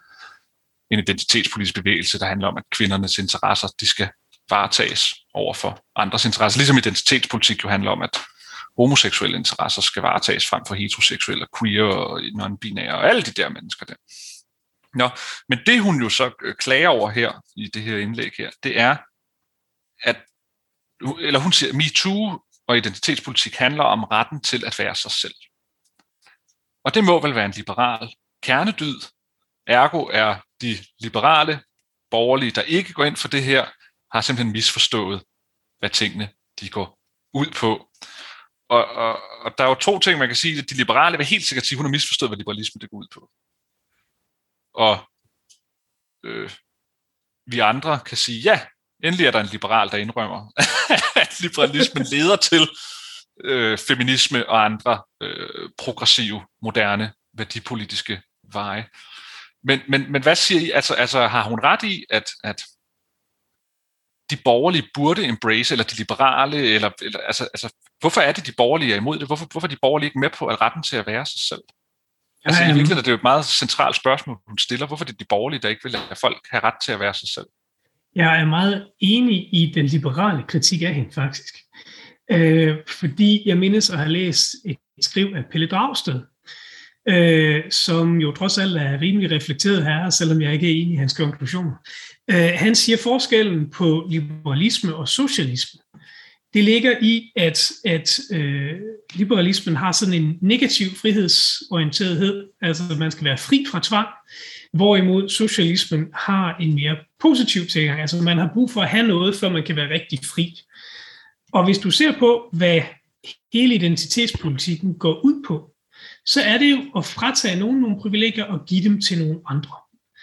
[SPEAKER 2] en identitetspolitisk bevægelse, der handler om, at kvindernes interesser, de skal varetages over for andres interesser. Ligesom identitetspolitik jo handler om, at homoseksuelle interesser skal varetages frem for heteroseksuelle, og queer og non-binære og alle de der mennesker der. Nå, men det hun jo så klager over her i det her indlæg her, det er, at, eller hun siger, MeToo og identitetspolitik handler om retten til at være sig selv. Og det må vel være en liberal kernedyd. Ergo er de liberale borgerlige, der ikke går ind for det her, har simpelthen misforstået, hvad tingene de går ud på. Og, og, og der er jo to ting, man kan sige. De liberale vil helt sikkert sige, at hun har misforstået, hvad liberalisme det går ud på. Og øh, vi andre kan sige, ja, endelig er der en liberal, der indrømmer, at liberalismen leder til øh, feminisme og andre øh, progressive, moderne, værdipolitiske veje. Men, men, men hvad siger I? Altså, altså har hun ret i, at, at de borgerlige burde embrace, eller de liberale, eller, eller altså, altså, hvorfor er det, de borgerlige er imod det? Hvorfor, hvorfor er de borgerlige ikke med på at retten til at være sig selv? Altså, i virkeligheden er det jo et meget centralt spørgsmål, hun stiller. Hvorfor er det de borgerlige, der ikke vil lade folk have ret til at være sig selv?
[SPEAKER 3] Jeg er meget enig i den liberale kritik af hende, faktisk. Øh, fordi jeg mindes at have læst et skriv af Pelle Dragsted, Øh, som jo trods alt er rimelig reflekteret her, selvom jeg ikke er enig i hans konklusion. Øh, han siger, forskellen på liberalisme og socialisme, det ligger i, at, at øh, liberalismen har sådan en negativ frihedsorienterethed, altså man skal være fri fra tvang, hvorimod socialismen har en mere positiv tilgang, altså man har brug for at have noget, før man kan være rigtig fri. Og hvis du ser på, hvad hele identitetspolitikken går ud på, så er det jo at fratage nogen nogle privilegier og give dem til nogle andre.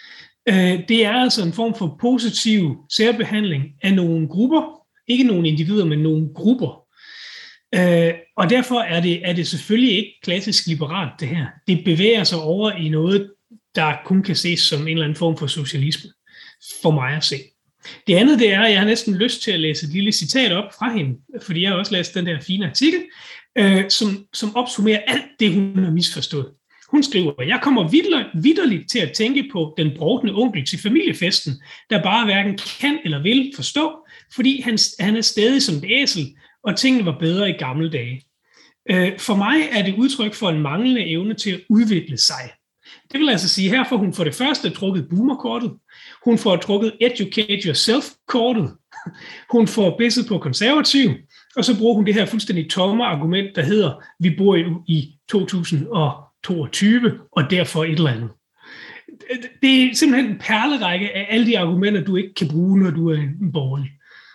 [SPEAKER 3] Øh, det er altså en form for positiv særbehandling af nogle grupper, ikke nogle individer, men nogle grupper. Øh, og derfor er det, er det selvfølgelig ikke klassisk liberalt, det her. Det bevæger sig over i noget, der kun kan ses som en eller anden form for socialisme, for mig at se. Det andet, det er, at jeg har næsten lyst til at læse et lille citat op fra hende, fordi jeg har også læst den der fine artikel, øh, som, som opsummerer alt det, hun har misforstået. Hun skriver, jeg kommer vitterligt til at tænke på den brovtende onkel til familiefesten, der bare hverken kan eller vil forstå, fordi han, han er stadig som et æsel, og tingene var bedre i gamle dage. Øh, for mig er det udtryk for en manglende evne til at udvikle sig. Det vil altså sige, her får hun for det første trukket boomerkortet, hun får trukket educate yourself-kortet, hun får bidset på konservativ, og så bruger hun det her fuldstændig tomme argument, der hedder, vi bor jo i to tusind toogtyve, og derfor et eller andet. Det er simpelthen en perlerække af alle de argumenter, du ikke kan bruge, når du er en borgerlig.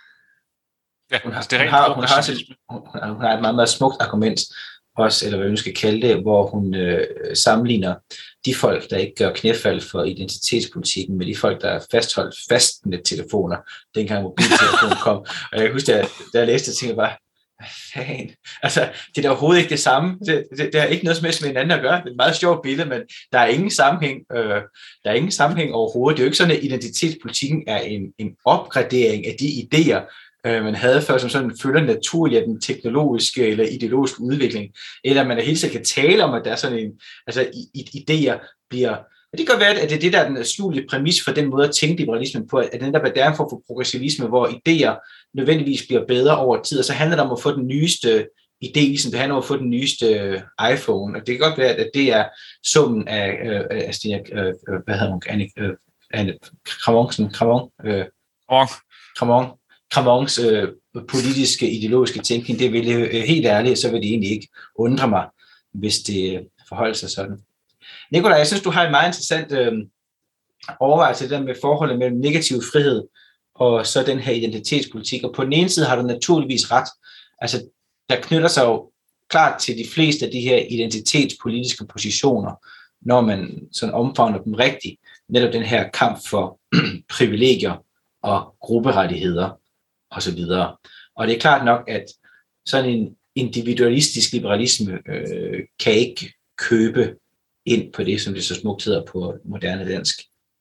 [SPEAKER 2] Ja,
[SPEAKER 1] hun, har,
[SPEAKER 2] det er
[SPEAKER 1] hun, har, hun, har et, hun har et meget, meget smukt argument, også, eller hvad man skal kalde det, hvor hun øh, sammenligner de folk, der ikke gør knæfald for identitetspolitikken, med de folk, der er fastholdt fastnettelefoner, dengang mobiltelefonen kom. Og jeg kan huske, da, da jeg læste det, tænkte jeg bare, hvad fanden? Altså, det er da overhovedet ikke det samme. Det, det, det har ikke noget som helst med hinanden at gøre. Det er et meget sjovt billede, men der er ingen sammenhæng, øh, der er ingen sammenhæng overhovedet. Det er jo ikke sådan, at identitetspolitikken er en, en opgradering af de idéer, man havde før, som sådan følger naturligt af den teknologiske eller ideologiske udvikling, eller man hele tiden kan tale om, at der er sådan en, altså idéer bliver, og det kan være, at det er det, der er den skjulte præmis for den måde at tænke liberalismen på, at den der der er en form for progressivisme, hvor idéer nødvendigvis bliver bedre over tid, og så handler det om at få den nyeste idé, ligesom det handler om at få den nyeste iPhone, og det kan godt være, at det er summen af, øh, af Stina, øh, hvad hedder hun, Anne, øh, Anne Kramonsen, Kramon, øh, Kramon, Kramons øh, politiske, ideologiske tænkning, det vil øh, helt ærligt, så vil det egentlig ikke undre mig, hvis det øh, forholder sig sådan. Nikolaj, jeg synes, du har en meget interessant øh, overvejelse der med forholdet mellem negativ frihed og så den her identitetspolitik. Og på den ene side har du naturligvis ret. Altså, der knytter sig jo klart til de fleste af de her identitetspolitiske positioner, når man sådan omfavner dem rigtigt. Netop den her kamp for privilegier og grupperettigheder og så videre. Og det er klart nok, at sådan en individualistisk liberalisme øh, kan ikke købe ind på det, som det så smukt hedder på moderne dansk.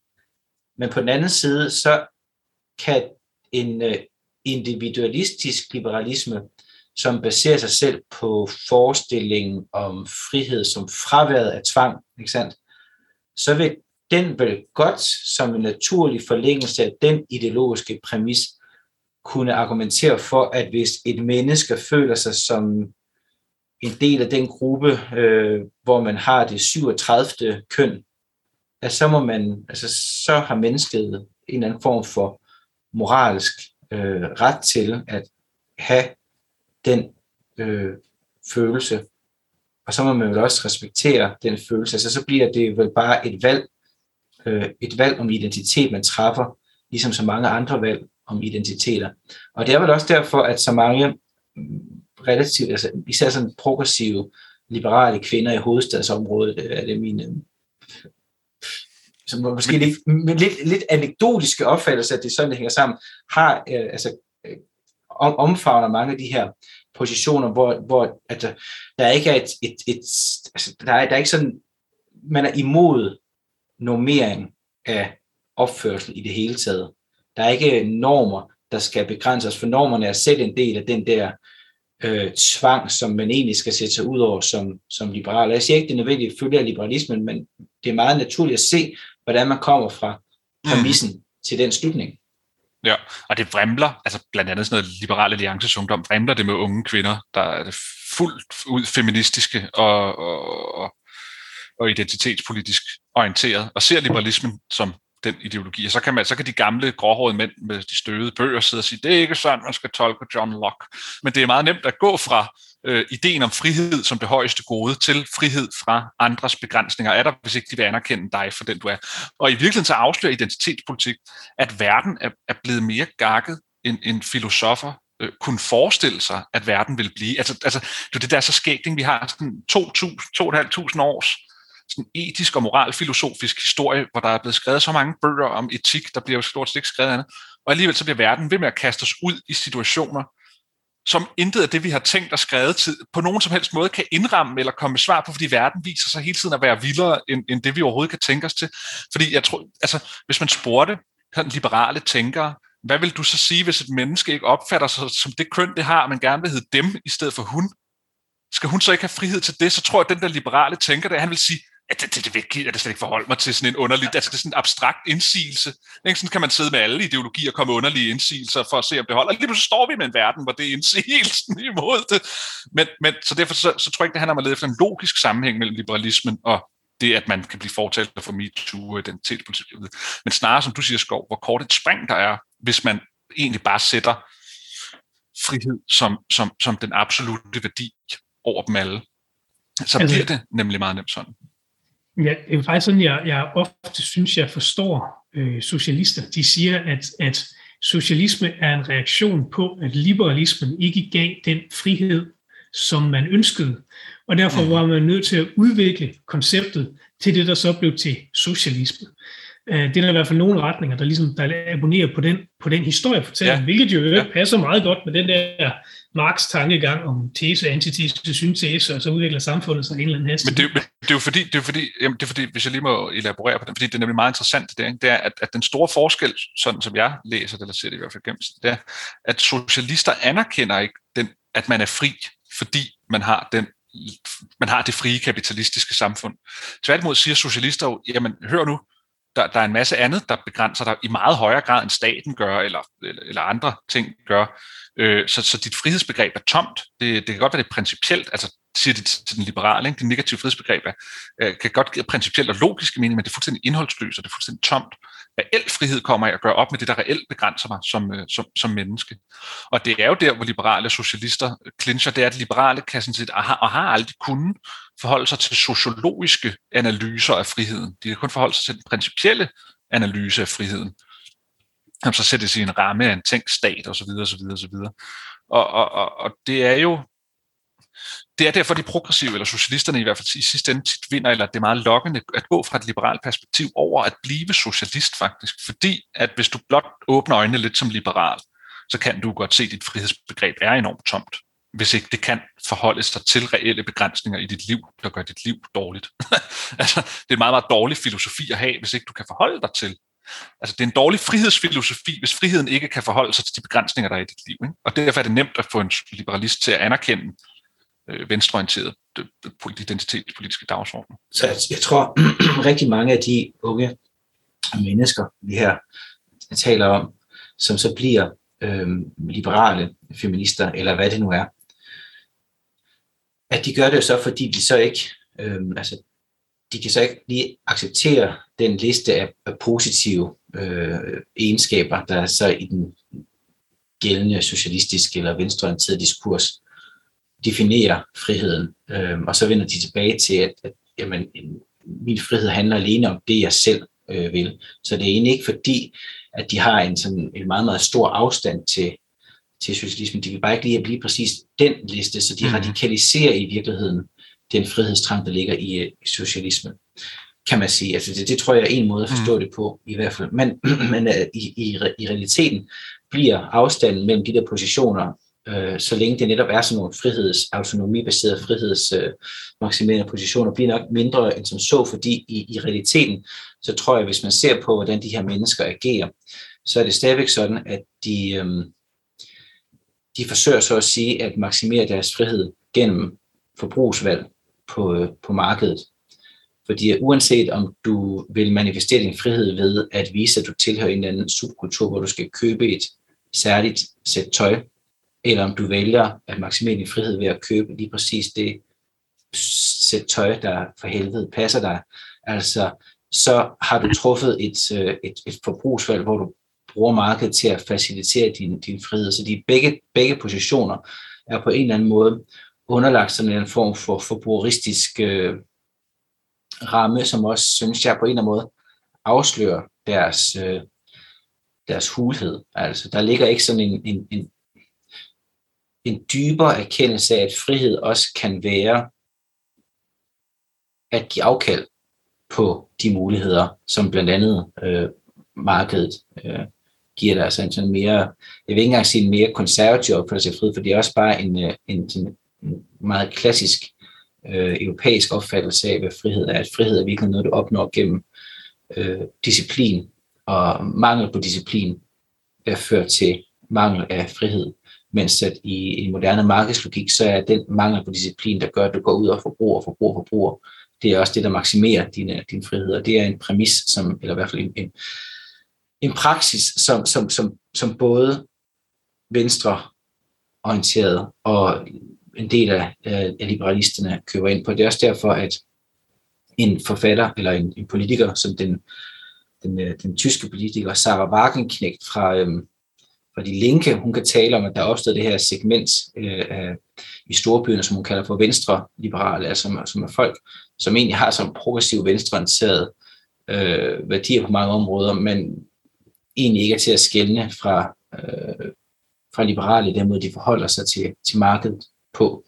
[SPEAKER 1] Men på den anden side, så kan en øh, individualistisk liberalisme, som baserer sig selv på forestillingen om frihed som fraværet af tvang, ikke sandt? Så vil den vel godt som en naturlig forlængelse af den ideologiske præmis kunne argumentere for, at hvis et menneske føler sig som en del af den gruppe, øh, hvor man har det syvogtredivte køn, at så må man, altså så har mennesket en eller anden form for moralsk øh, ret til at have den øh, følelse, og så må man vel også respektere den følelse. Altså så bliver det vel bare et valg, øh, et valg om identitet, man træffer, ligesom så mange andre valg om identiteter. Og det er vel også derfor, at så mange relativt, altså især sådan progressive, liberale kvinder i hovedstadsområdet, er det mine, som måske lidt, lidt, lidt anekdotiske opfattelser, at det sådan, det hænger sammen, har øh, altså øh, omfavner mange af de her positioner, hvor, hvor at der, der ikke er et, et, et altså, der, er, der er ikke sådan, man er imod normering af opførsel i det hele taget. Der er ikke normer, der skal begrænses, for normerne er selv en del af den der øh, tvang, som man egentlig skal sætte sig ud over som, som liberal. Jeg siger ikke, det er nødvendigt at følge af liberalismen, men det er meget naturligt at se, hvordan man kommer fra præmissen mm. til den slutning.
[SPEAKER 2] Ja, og det vrimler, altså blandt andet sådan noget Liberal Alliances ungdom, vrimler det med unge kvinder, der er det fuldt ud feministiske og, og, og identitetspolitisk orienteret, og ser liberalismen som den ideologi. Og så kan, man, så kan de gamle gråhårede mænd med de støvede bøger sidde og sige, det er ikke sådan, man skal tolke John Locke. Men det er meget nemt at gå fra øh, ideen om frihed som det højeste gode til frihed fra andres begrænsninger er der, hvis ikke de vil anerkende dig for den, du er. Og i virkeligheden så afslører identitetspolitik, at verden er, er blevet mere gakket, end, end filosofer øh, kunne forestille sig, at verden vil blive. Altså, altså det er det der så skægt, vi har sådan to tusind, to og et halvt tusind års sådan etisk og moralfilosofisk historie, hvor der er blevet skrevet så mange bøger om etik, der bliver jo stort set ikke skrevet andet, og alligevel så bliver verden ved med at kaste os ud i situationer, som intet af det, vi har tænkt og skrevet til, på nogen som helst måde kan indramme eller komme med svar på, fordi verden viser sig hele tiden at være vildere, end, end det vi overhovedet kan tænke os til. Fordi jeg tror, altså, hvis man spurgte sådan liberale tænkere, hvad vil du så sige, hvis et menneske ikke opfatter sig som det køn, det har, men gerne vil hedde dem i stedet for hun? Skal hun så ikke have frihed til det? Så tror jeg, at den der liberale tænker der, han vil sige, at det, det, det, det, det slet ikke forholde mig til sådan en underlig, altså det er sådan en abstrakt indsigelse. Sådan kan man sidde med alle ideologier og komme underlige indsigelser for at se, om det holder. Og lige pludselig står vi med en verden, hvor det er indsigelsen imod det. Men, men så derfor så, så tror jeg ikke, det handler om at lede efter en logisk sammenhæng mellem liberalismen og det, at man kan blive fortaler for MeToo og identitetspolitik. Men snarere, som du siger, Skov, hvor kort et spring der er, hvis man egentlig bare sætter frihed som, som, som den absolute værdi over dem alle. Så altså, bliver det nemlig meget nemt sådan.
[SPEAKER 3] Ja, det er jo faktisk sådan, jeg, jeg ofte synes, jeg forstår øh, socialister. De siger, at, at socialisme er en reaktion på, at liberalismen ikke gav den frihed, som man ønskede. Og derfor var man nødt til at udvikle konceptet til det, der så blev til socialisme. Det er der i hvert fald nogle retninger, der ligesom der abonnerer på den, på den historiefortælling, ja. Hvilket jo ja. passer meget godt med den der Marx' tankegang om tese, antitese, syntese, og så udvikler samfundet sig en eller anden hastighed.
[SPEAKER 2] Men det, men det er jo fordi, det er fordi, jamen det er fordi, hvis jeg lige må elaborere på den, fordi det er nemlig meget interessant, det er, det er at, at den store forskel, sådan som jeg læser det, eller ser det i hvert fald gennem, det er, at socialister anerkender ikke, den, at man er fri, fordi man har den man har det frie kapitalistiske samfund. Tværtimod siger socialister jo, jamen hør nu, der, der er en masse andet, der begrænser dig i meget højere grad, end staten gør, eller, eller, eller andre ting gør. Øh, så, så dit frihedsbegreb er tomt. Det, det kan godt være, det er principielt, altså siger det til den liberale, ikke? Det negative frihedsbegreb er, øh, kan godt give principielt og logisk mening, men det er fuldstændig indholdsløst, og det er fuldstændig tomt. Reel frihed kommer af at gøre op med det, der reelt begrænser mig som, øh, som, som menneske. Og det er jo der, hvor liberale socialister clincher, det er, at liberale kan sådan set, og har, og har aldrig kunnet forholde sig til sociologiske analyser af friheden. De kan kun forholde sig til den principielle analyse af friheden. Som så sættes i en ramme af en tænkt stat, og så videre, og så videre, og så videre. Og, og, og, og det er jo, det er derfor de progressive, eller socialisterne i hvert fald i sidste ende tit vinder, eller det er meget lokkende at gå fra et liberalt perspektiv over at blive socialist faktisk. Fordi at hvis du blot åbner øjnene lidt som liberal, så kan du godt se, at dit frihedsbegreb er enormt tomt. Hvis ikke det kan forholde sig til reelle begrænsninger i dit liv, der gør dit liv dårligt. Altså, det er en meget, meget dårlig filosofi at have, hvis ikke du kan forholde dig til. Altså, det er en dårlig frihedsfilosofi, hvis friheden ikke kan forholde sig til de begrænsninger, der er i dit liv. Ikke? Og derfor er det nemt at få en liberalist til at anerkende øh, venstreorienteret identitetspolitiske dagsorden.
[SPEAKER 1] Så jeg, jeg tror, rigtig mange af de unge mennesker, vi her taler om, som så bliver øh, liberale feminister, eller hvad det nu er, at de gør det jo så, fordi de så ikke, øh, altså, de kan så ikke lige acceptere den liste af, af positive øh, egenskaber, der er så i den gældende socialistiske eller venstreorienterede diskurs definerer friheden. Øh, og så vender de tilbage til, at, at jamen, min frihed handler alene om det, jeg selv øh, vil. Så det er egentlig ikke fordi, at de har en, sådan, en meget, meget stor afstand til, til socialismen. De vil bare ikke lige blive præcis den liste, så de mm. radikaliserer i virkeligheden den frihedstrang, der ligger i, i socialismen, kan man sige. Altså det, det tror jeg er en måde at forstå mm. det på, i hvert fald. Men, men uh, i, i, i realiteten bliver afstanden mellem de der positioner, uh, så længe det netop er sådan nogle friheds, autonomibaserede frihedsmaksimerende uh, positioner, bliver nok mindre end som så, fordi i, i realiteten, så tror jeg, hvis man ser på, hvordan de her mennesker agerer, så er det stadigvæk sådan, at de, um, de forsøger så at sige, at maksimere deres frihed gennem forbrugsvalg på, på markedet. Fordi uanset om du vil manifestere din frihed ved at vise, at du tilhører en eller anden subkultur, hvor du skal købe et særligt sæt tøj, eller om du vælger at maksimere din frihed ved at købe lige præcis det sæt tøj, der for helvede passer dig, altså så har du truffet et, et, et forbrugsvalg, hvor du bruger markedet til at facilitere din, din frihed. Så de begge, begge positioner er på en eller anden måde underlagt sådan en form for forbrugeristisk øh, ramme, som også, synes jeg, på en eller anden måde afslører deres, øh, deres hulhed. Altså, der ligger ikke sådan en, en, en, en dybere erkendelse af, at frihed også kan være at give afkald på de muligheder, som blandt andet øh, markedet øh, giver dig. Altså en sådan mere, jeg vil ikke engang sige en mere konservativ opfattelse af frihed, for det er også bare en, en, en, en meget klassisk øh, europæisk opfattelse af, hvad frihed er. At frihed er virkelig noget, du opnår gennem øh, disciplin, og mangel på disciplin er ført til mangel af frihed. Mens at i en moderne markedslogik, så er den mangel på disciplin, der gør, at du går ud og forbruger, forbruger, forbruger, det er også det, der maksimerer din, din frihed. Og det er en præmis, som, eller i hvert fald en, en, en praksis, som, som, som, som både venstreorienteret og en del af, af liberalisterne køber ind på. Det er også derfor, at en forfatter eller en, en politiker, som den, den, den tyske politiker Sarah Wagenknecht fra, øhm, fra De Linke, hun kan tale om, at der er opstået det her segment øh, i storbyerne, som hun kalder for venstre-liberale, altså som, som er folk, som egentlig har sådan progressiv venstreorienteret øh, værdier på mange områder, men egentlig ikke er til at skelne fra, øh, fra liberale i den måde, de forholder sig til, til markedet på.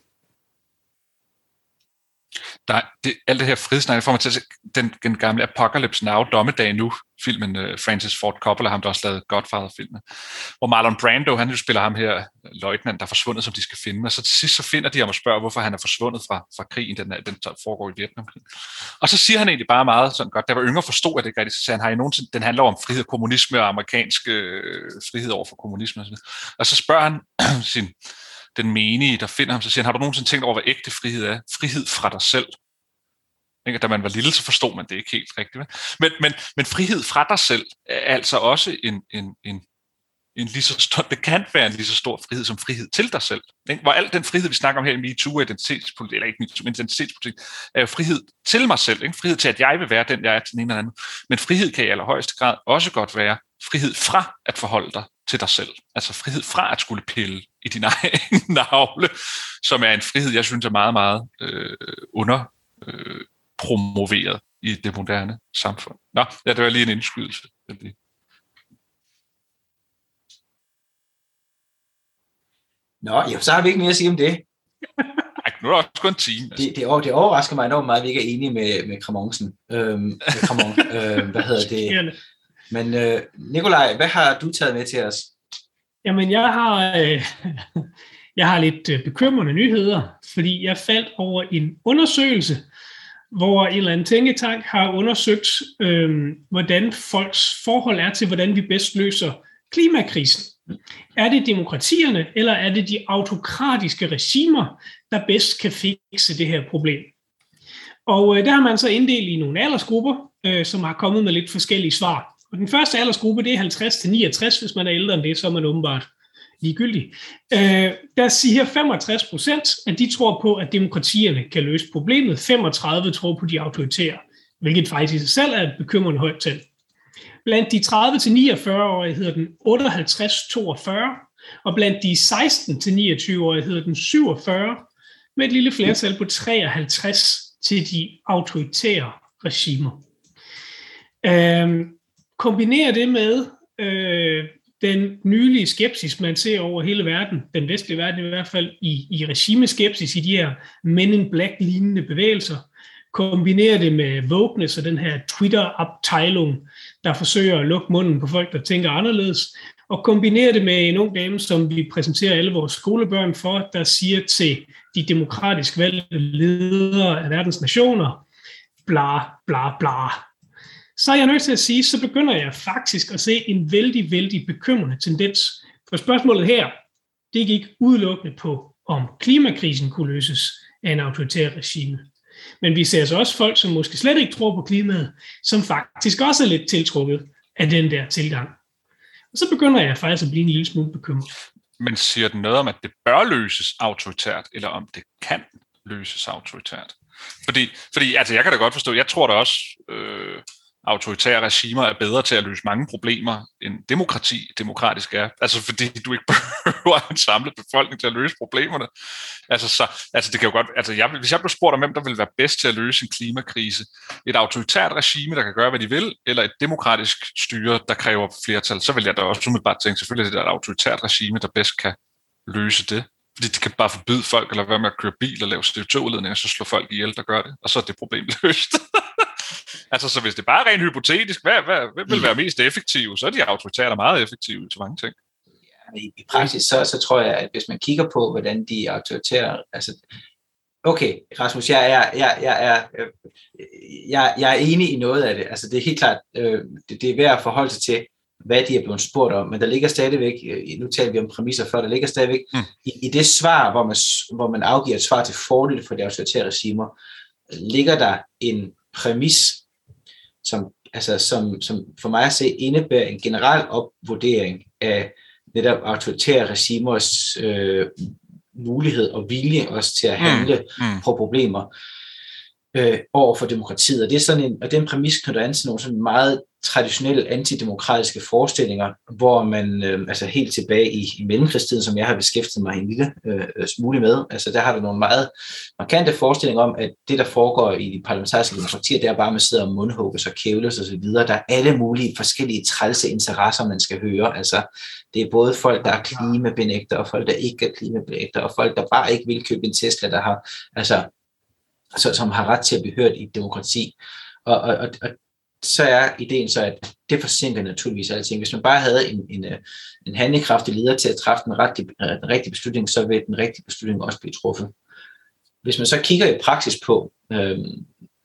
[SPEAKER 2] Der, det, alt det her frihedssnak får mig til at se den, den gamle Apocalypse Now, Dommedag Nu, filmen uh, Francis Ford Coppola, ham der også lavede Godfather-filmen, hvor Marlon Brando, han jo spiller ham her, løjtnant, der er forsvundet, som de skal finde, og så til sidst så finder de ham og spørger, hvorfor han er forsvundet fra, fra krigen, den, den foregår i Vietnamkrigen. Og så siger han egentlig bare meget sådan godt, der var yngre forstod jeg det ikke rigtigt, så sagde han, har I nogensinde, den handler om frihed, kommunisme og amerikansk øh, frihed over for kommunisme og sådan noget. Og så spørger han sin den menige, der finder ham, så siger han, har du nogensinde tænkt over, hvad ægte frihed er? Frihed fra dig selv. Ikke? Da man var lille, så forstod man det ikke helt rigtigt. Men, men, men frihed fra dig selv er altså også en, en, en, en lige så stor, det kan være en lige så stor frihed som frihed til dig selv. Ikke? Hvor al den frihed, vi snakker om her i MeToo og identitetspolitik, eller ikke MeToo, men identitetspolitik, er jo frihed til mig selv. Ikke? Frihed til, at jeg vil være den, jeg er til den ene eller anden. Men frihed kan i allerhøjeste grad også godt være frihed fra at forholde dig til dig selv. Altså frihed fra at skulle pille i din egen navle, som er en frihed, jeg synes er meget, meget øh, under øh, promoveret i det moderne samfund. Nå, ja, det var lige en indskydelse.
[SPEAKER 1] Nå, ja, så har vi ikke mere at sige om det.
[SPEAKER 2] Ej, nu er der også kun en time. Altså.
[SPEAKER 1] Det, det, det overrasker mig enormt meget, at vi ikke er enige med, med Kramonsen. Øhm, med Kramon, øhm, hvad hedder det? Men øh, Nikolaj, hvad har du taget med til os?
[SPEAKER 3] Jamen, jeg har, øh, jeg har lidt øh, bekymrende nyheder, fordi jeg faldt over en undersøgelse, hvor en eller anden tænketank har undersøgt, øh, hvordan folks forhold er til, hvordan vi bedst løser klimakrisen. Er det demokratierne, eller er det de autokratiske regimer, der bedst kan fikse det her problem? Og øh, der har man så inddelt i nogle aldersgrupper, øh, som har kommet med lidt forskellige svar. Og den første aldersgruppe, det er halvtreds til niogtres. Hvis man er ældre end det, så er man åbenbart ligegyldig. Øh, der siger femogtres procent, at de tror på, at demokratierne kan løse problemet. femogtredive tror på de autoritære, hvilket faktisk i sig selv er et bekymrende højt tal. Blandt de tredive til niogfyrre-årige hedder den otteoghalvtreds toogfyrre, og blandt de seksten til niogtyve-årige hedder den syvogfyrre, med et lille flertal på treoghalvtreds til de autoritære regimer. Øh, Kombinere det med øh, den nylige skepsis, man ser over hele verden, den vestlige verden i hvert fald, i, i regimeskepsis, i de her Men in Black-lignende bevægelser. Kombinere det med wokeness og den her Twitter-abteilung, der forsøger at lukke munden på folk, der tænker anderledes. Og kombinere det med en ung dame, som vi præsenterer alle vores skolebørn for, der siger til de demokratisk valgte ledere af verdens nationer, bla bla bla. Så er jeg nødt til at sige, så begynder jeg faktisk at se en vældig, vældig bekymrende tendens. For spørgsmålet her, det gik udelukkende på, om klimakrisen kunne løses af en autoritær regime. Men vi ser så også folk, som måske slet ikke tror på klimaet, som faktisk også er lidt tiltrukket af den der tilgang. Og så begynder jeg faktisk at blive en lille smule bekymret.
[SPEAKER 2] Men siger den noget om, at det bør løses autoritært, eller om det kan løses autoritært? Fordi, fordi altså jeg kan da godt forstå, jeg tror da også... Øh, autoritære regimer er bedre til at løse mange problemer, end demokrati demokratisk er. Altså fordi du ikke behøver en samlet befolkning til at løse problemerne. Altså, så, altså det kan jo godt, altså jeg, hvis jeg blev spurgt om, hvem der vil være bedst til at løse en klimakrise, et autoritært regime, der kan gøre, hvad de vil, eller et demokratisk styre, der kræver flertal, så vil jeg da også umiddelbart tænke, selvfølgelig er det et autoritært regime, der bedst kan løse det. Fordi de kan bare forbyde folk, eller være med at køre bil og lave C O to-udledning, og så slå folk ihjel, der gør det, og så er det problem løst. Altså, så hvis det bare er rent hypotetisk, hvad, hvad, hvad vil være mest effektive, så er de autoritære meget effektive til mange ting.
[SPEAKER 1] Ja, i, i praksis, så, så tror jeg, at hvis man kigger på, hvordan de autoritære, altså, okay, Rasmus, jeg er, jeg, jeg er, jeg, jeg er enig i noget af det. Altså, det er helt klart, øh, det, det er værd at forholde sig til, hvad de er blevet spurgt om, men der ligger stadigvæk, nu taler vi om præmisser før, der ligger stadigvæk mm. i, i det svar, hvor man, hvor man afgiver et svar til fordel for de autoritære regimer, ligger der en præmis, som, altså, som, som for mig at se indebærer en generel opvurdering af netop autoritære regimers øh, mulighed og vilje også til at handle mm. Mm. på problemer øh, over for demokratiet. Og det er sådan en, og den præmis knytter an til nogle sådan meget traditionelle antidemokratiske forestillinger, hvor man øh, altså helt tilbage i, i mellemkrigstiden, som jeg har beskæftiget mig en lille øh, smule med, altså der har der nogle meget markante forestillinger om, at det, der foregår i de parlamentariske demokratier, det er bare, at man sidder og mundhugges og kævles og så videre. Der er alle mulige forskellige trælse interesser, man skal høre. Altså, det er både folk, der er klimabenægter, og folk, der ikke er klimabenægter, og folk, der bare ikke vil købe en Tesla, der har, altså, så, som har ret til at blive hørt i et demokrati. Og, og, og så er ideen så, at det forsinker naturligvis alting. Hvis man bare havde en, en, en handlekraftig leder til at træffe den, rette, den rigtige beslutning, så vil den rigtige beslutning også blive truffet. Hvis man så kigger i praksis på, øhm,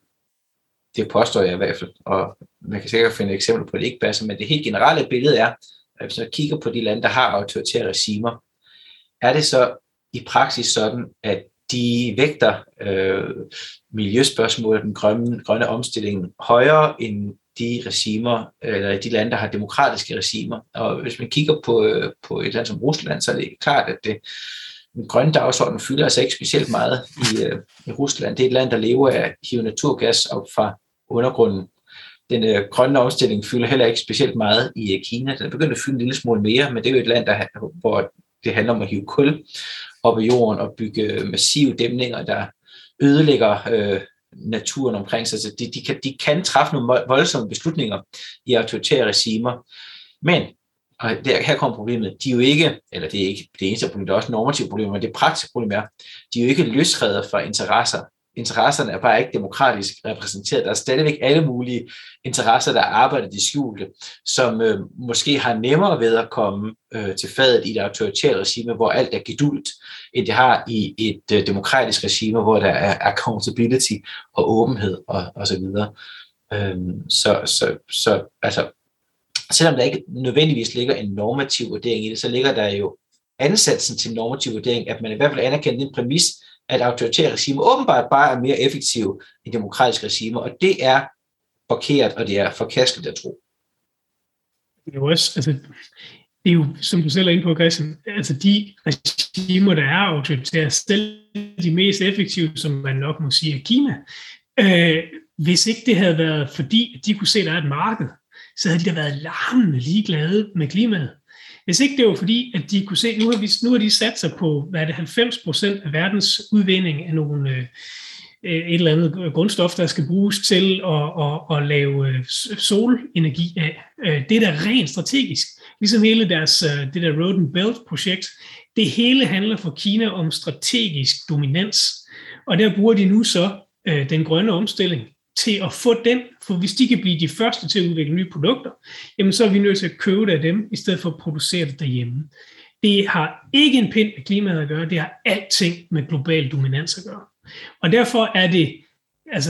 [SPEAKER 1] det påstår jeg i hvert fald, og man kan sikkert finde eksempler på, at det ikke passer, men det helt generelle billede er, at hvis man kigger på de lande, der har autoritære regimer, er det så i praksis sådan, at de vægter øh, miljøspørgsmålet, den grønne, grønne omstilling, højere end de regimer, eller de lande, der har demokratiske regimer. Og hvis man kigger på, øh, på et land som Rusland, så er det klart, at det, den grønne dagsorden fylder altså ikke specielt meget i, øh, i Rusland. Det er et land, der lever af at hive naturgas op fra undergrunden. Den øh, grønne omstilling fylder heller ikke specielt meget i øh, Kina. Den er begyndt at fylde en lille smule mere, men det er jo et land, der, hvor det handler om at hive kul op i jorden og bygge massive dæmninger, der ødelægger øh, naturen omkring sig. Så de, de, kan, de kan træffe nogle voldsomme beslutninger i autoritære regimer. Men, og der, her kommer problemet, de er jo ikke, eller det er ikke det eneste problem, det er også normative problemer, men det praktiske problem er, de er jo ikke løsredet fra interesser. Interesserne er bare ikke demokratisk repræsenteret. Der er stadigvæk alle mulige interesser, der arbejder i skjulte, som øh, måske har nemmere ved at komme øh, til fadet i et autoritært regime, hvor alt er gedulgt, end det har i et øh, demokratisk regime, hvor der er accountability og åbenhed og, og så videre. Øhm, så, så, så altså, selvom der ikke nødvendigvis ligger en normativ vurdering i det, så ligger der jo ansatsen til normativ vurdering, at man i hvert fald anerkender den præmis, at autoritære regimer åbenbart bare er mere effektive end demokratiske regimer, og det er forkert, og det er forkasteligt at tro.
[SPEAKER 3] Det er jo også, altså, det er jo, som du selv er inde på, Christian, altså de regimer, der er autoritære, selv de mest effektive, som man nok må sige, er Kina. Øh, hvis ikke det havde været fordi, at de kunne se, at der er et marked, så havde de da været larmende ligeglade med klimaet. Hvis ikke det var fordi, at de kunne se, nu har, vi, nu har de sat sig på, hvad er det, halvfems procent af verdens udvinding af nogle, øh, et eller andet grundstof, der skal bruges til at, at, at lave solenergi af. Det er da rent strategisk. Ligesom hele deres, det der Road and Belt-projekt, det hele handler for Kina om strategisk dominans. Og der bruger de nu så øh, den grønne omstilling til at få den, for hvis de kan blive de første til at udvikle nye produkter, jamen så er vi nødt til at købe det af dem, i stedet for at producere det derhjemme. Det har ikke en pind med klimaet at gøre, det har alting med global dominans at gøre. Og derfor er det, altså,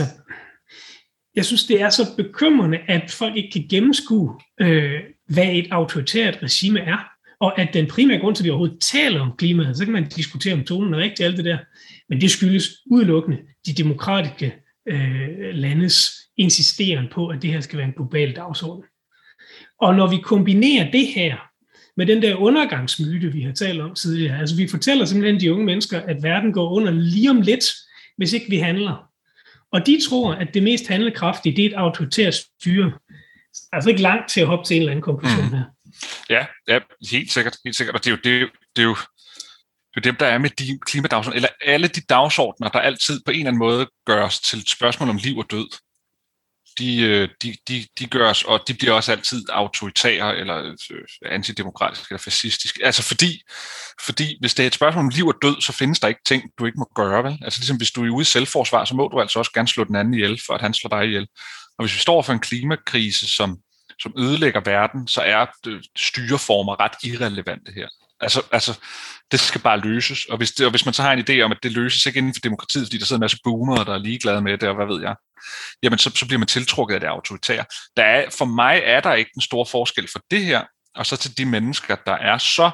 [SPEAKER 3] jeg synes, det er så bekymrende, at folk ikke kan gennemskue, øh, hvad et autoritært regime er, og at den primære grund til, at vi overhovedet taler om klimaet, så kan man diskutere om tonen er rigtig alt det der, men det skyldes udelukkende de demokratiske øh, landes insisteren på, at det her skal være en global dagsorden. Og når vi kombinerer det her med den der undergangsmyte, vi har talt om tidligere, altså vi fortæller simpelthen de unge mennesker, at verden går under lige om lidt, hvis ikke vi handler. Og de tror, at det mest handlekraftige, det er et autoritært styre. Altså ikke langt til at hoppe til en eller anden konklusion her.
[SPEAKER 2] Ja, ja, helt sikkert, helt sikkert. Og det er jo, det er jo, det er jo, det er dem, der er med de klimadagsordner, eller alle de dagsordner, der altid på en eller anden måde gøres til et spørgsmål om liv og død. De, de, de, de gøres, og de bliver også altid autoritære, eller antidemokratiske, eller fascistiske. Altså fordi, fordi hvis det er et spørgsmål om liv og død, så findes der ikke ting, du ikke må gøre, vel? Altså ligesom hvis du er ude i selvforsvar, så må du altså også gerne slå den anden ihjel, for at han slår dig ihjel. Og hvis vi står for en klimakrise, som, som ødelægger verden, så er styreformer ret irrelevante her. Altså, altså, det skal bare løses, og hvis, det, og hvis man så har en idé om, at det løses ikke inden for demokratiet, fordi der sidder en masse boomere, der er ligeglade med det, og hvad ved jeg, jamen så, så bliver man tiltrukket af det autoritære. Der er, for mig er der ikke en stor forskel for det her, og så til de mennesker, der er så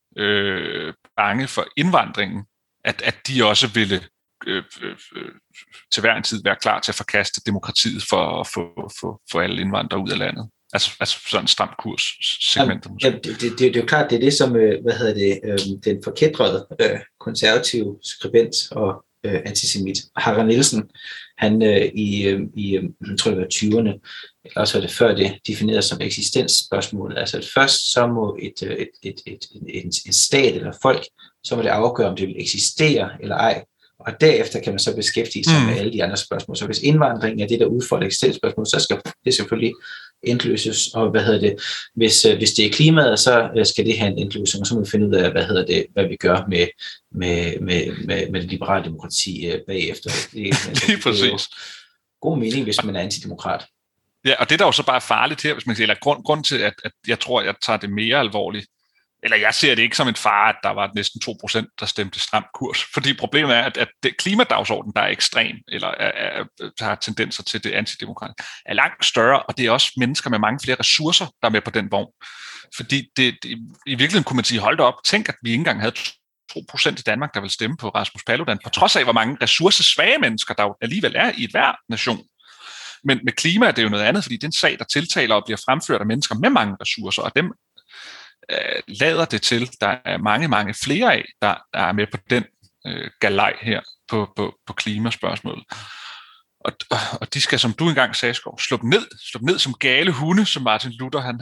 [SPEAKER 2] øh, bange for indvandringen, at, at de også ville øh, øh, til hver en tid være klar til at forkaste demokratiet for at få for, for alle indvandrere ud af landet. Altså, altså sådan en stram kurs segment.
[SPEAKER 1] Ja, det, det, det, det er jo klart, det er det, som hvad hedder det, øh, den forkædrede øh, konservative skribent og øh, antisemit Harald Nielsen, han øh, i, øh, i jeg tror det var tyverne, eller også var det før det, defineret som eksistensspørgsmålet. Altså at først så må et, et, et, et, et, en stat eller folk, så må det afgøre, om det vil eksistere eller ej. Og derefter kan man så beskæftige sig mm. med alle de andre spørgsmål. Så hvis indvandring er det, der udfordrer eksistensspørgsmål, så skal det selvfølgelig indløses. Og hvad hedder det? Hvis, hvis det er klimaet, så skal det have en indløsning, og så må vi finde ud af, hvad hedder det, hvad vi gør med, med, med, med, med det liberale demokrati bagefter. Det, altså,
[SPEAKER 2] det er præcis. Det er
[SPEAKER 1] god mening, hvis man er antidemokrat.
[SPEAKER 2] Ja, og det der jo så bare er farligt her, hvis man siger, eller grund, grund til, at, at jeg tror, at jeg tager det mere alvorligt, eller jeg ser det ikke som en fare, at der var næsten to procent, der stemte stram kurs. Fordi problemet er, at, at det klimadagsorden, der er ekstrem, eller er, er, har tendenser til det antidemokratiske, er langt større, og det er også mennesker med mange flere ressourcer, der er med på den vogn. Fordi det, det, i virkeligheden kunne man sige, hold da op, tænk, at vi ikke engang havde to procent i Danmark, der vil stemme på Rasmus Paludan, på trods af, hvor mange ressourcesvage mennesker, der jo alligevel er i et hver nation. Men med klima er det jo noget andet, fordi det er en sag, der tiltaler og bliver fremført af mennesker med mange ressourcer, og dem øh, lader det til, der er mange, mange flere af, der, der er med på den øh, galej her på, på, på klimaspørgsmålet. Og, og de skal, som du engang sagde, Skov, slå dem ned, slå dem ned som gale hunde, som Martin Luther han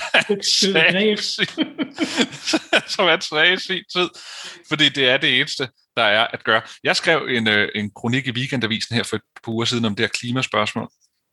[SPEAKER 2] sagde, som han sagde i sin tid, fordi det er det eneste, der er at gøre. Jeg skrev en, en kronik i Weekendavisen her for et par uger siden om det her klimaspørgsmål,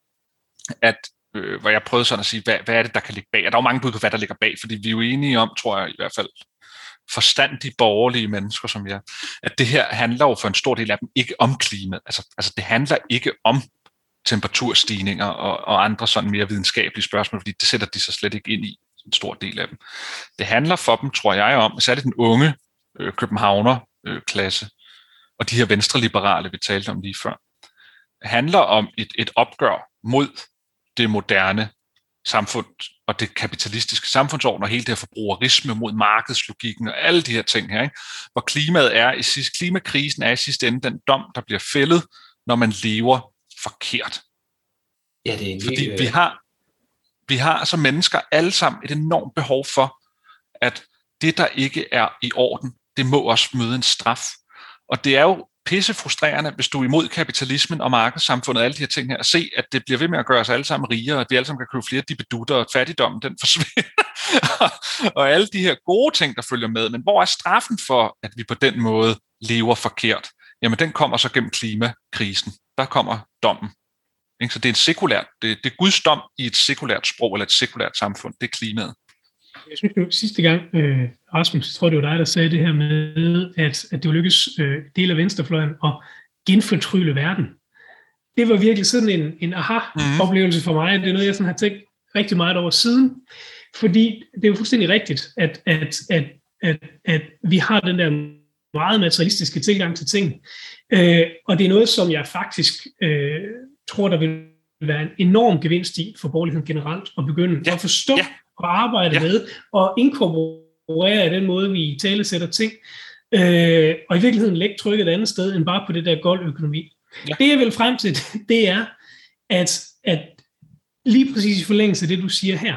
[SPEAKER 2] at, øh, hvor jeg prøvede sådan at sige, hvad, hvad er det, der kan ligge bag? Og der er jo mange bud på, hvad der ligger bag, fordi vi er jo enige om, tror jeg i hvert fald, forstandige borgerlige mennesker som jeg, at det her handler jo for en stor del af dem ikke om klimaet. Altså, altså det handler ikke om temperaturstigninger og, og andre sådan mere videnskabelige spørgsmål, fordi det sætter de sig slet ikke ind i, en stor del af dem. Det handler for dem, tror jeg, om, særligt den unge øh, københavner-klasse, øh, og de her venstreliberale, vi talte om lige før, handler om et, et opgør mod det moderne samfund og det kapitalistiske samfundsorden og hele det her forbrugerisme mod markedslogikken og alle de her ting her, ikke? Hvor klimaet er i sidste, klimakrisen er i sidste ende den dom, der bliver fældet, når man lever forkert.
[SPEAKER 1] Ja, det er en
[SPEAKER 2] Fordi
[SPEAKER 1] øh...
[SPEAKER 2] vi har vi har som mennesker alle sammen et enormt behov for, at det, der ikke er i orden, det må også møde en straf. Og det er jo pisse frustrerende, hvis du er imod kapitalismen og markedssamfundet og alle de her ting her, at se, at det bliver ved med at gøre os alle sammen rigere, at vi alle sammen kan købe flere dibedutter, og fattigdommen den forsvinder, og alle de her gode ting, der følger med. Men hvor er straffen for, at vi på den måde lever forkert? Jamen, den kommer så gennem klimakrisen. Der kommer dommen. Så det er en sekulært, det, det er Guds dom i et sekulært sprog, eller et sekulært samfund. Det er klimaet.
[SPEAKER 3] Jeg synes jo, sidste gang, øh, Rasmus, jeg tror det var dig, der sagde det her med, at, at det var lykkes øh, del af venstrefløjen at genfortrylle verden. Det var virkelig sådan en, en aha-oplevelse for mig. Det er noget, jeg sådan har tænkt rigtig meget over siden. Fordi det er jo fuldstændig rigtigt, at, at, at, at, at vi har den der meget materialistiske tilgang til ting. Øh, og det er noget, som jeg faktisk øh, tror, der vil være en enorm gevinst i for borgerligheden generelt, at begynde ja. at forstå ja. og arbejde ja. med, og inkorporere den måde, vi talesætter ting, øh, og i virkeligheden lægge trykket et andet sted, end bare på det der goldøkonomi. Ja. Det jeg vil frem til, det er, at, at lige præcis i forlængelse af det, du siger her,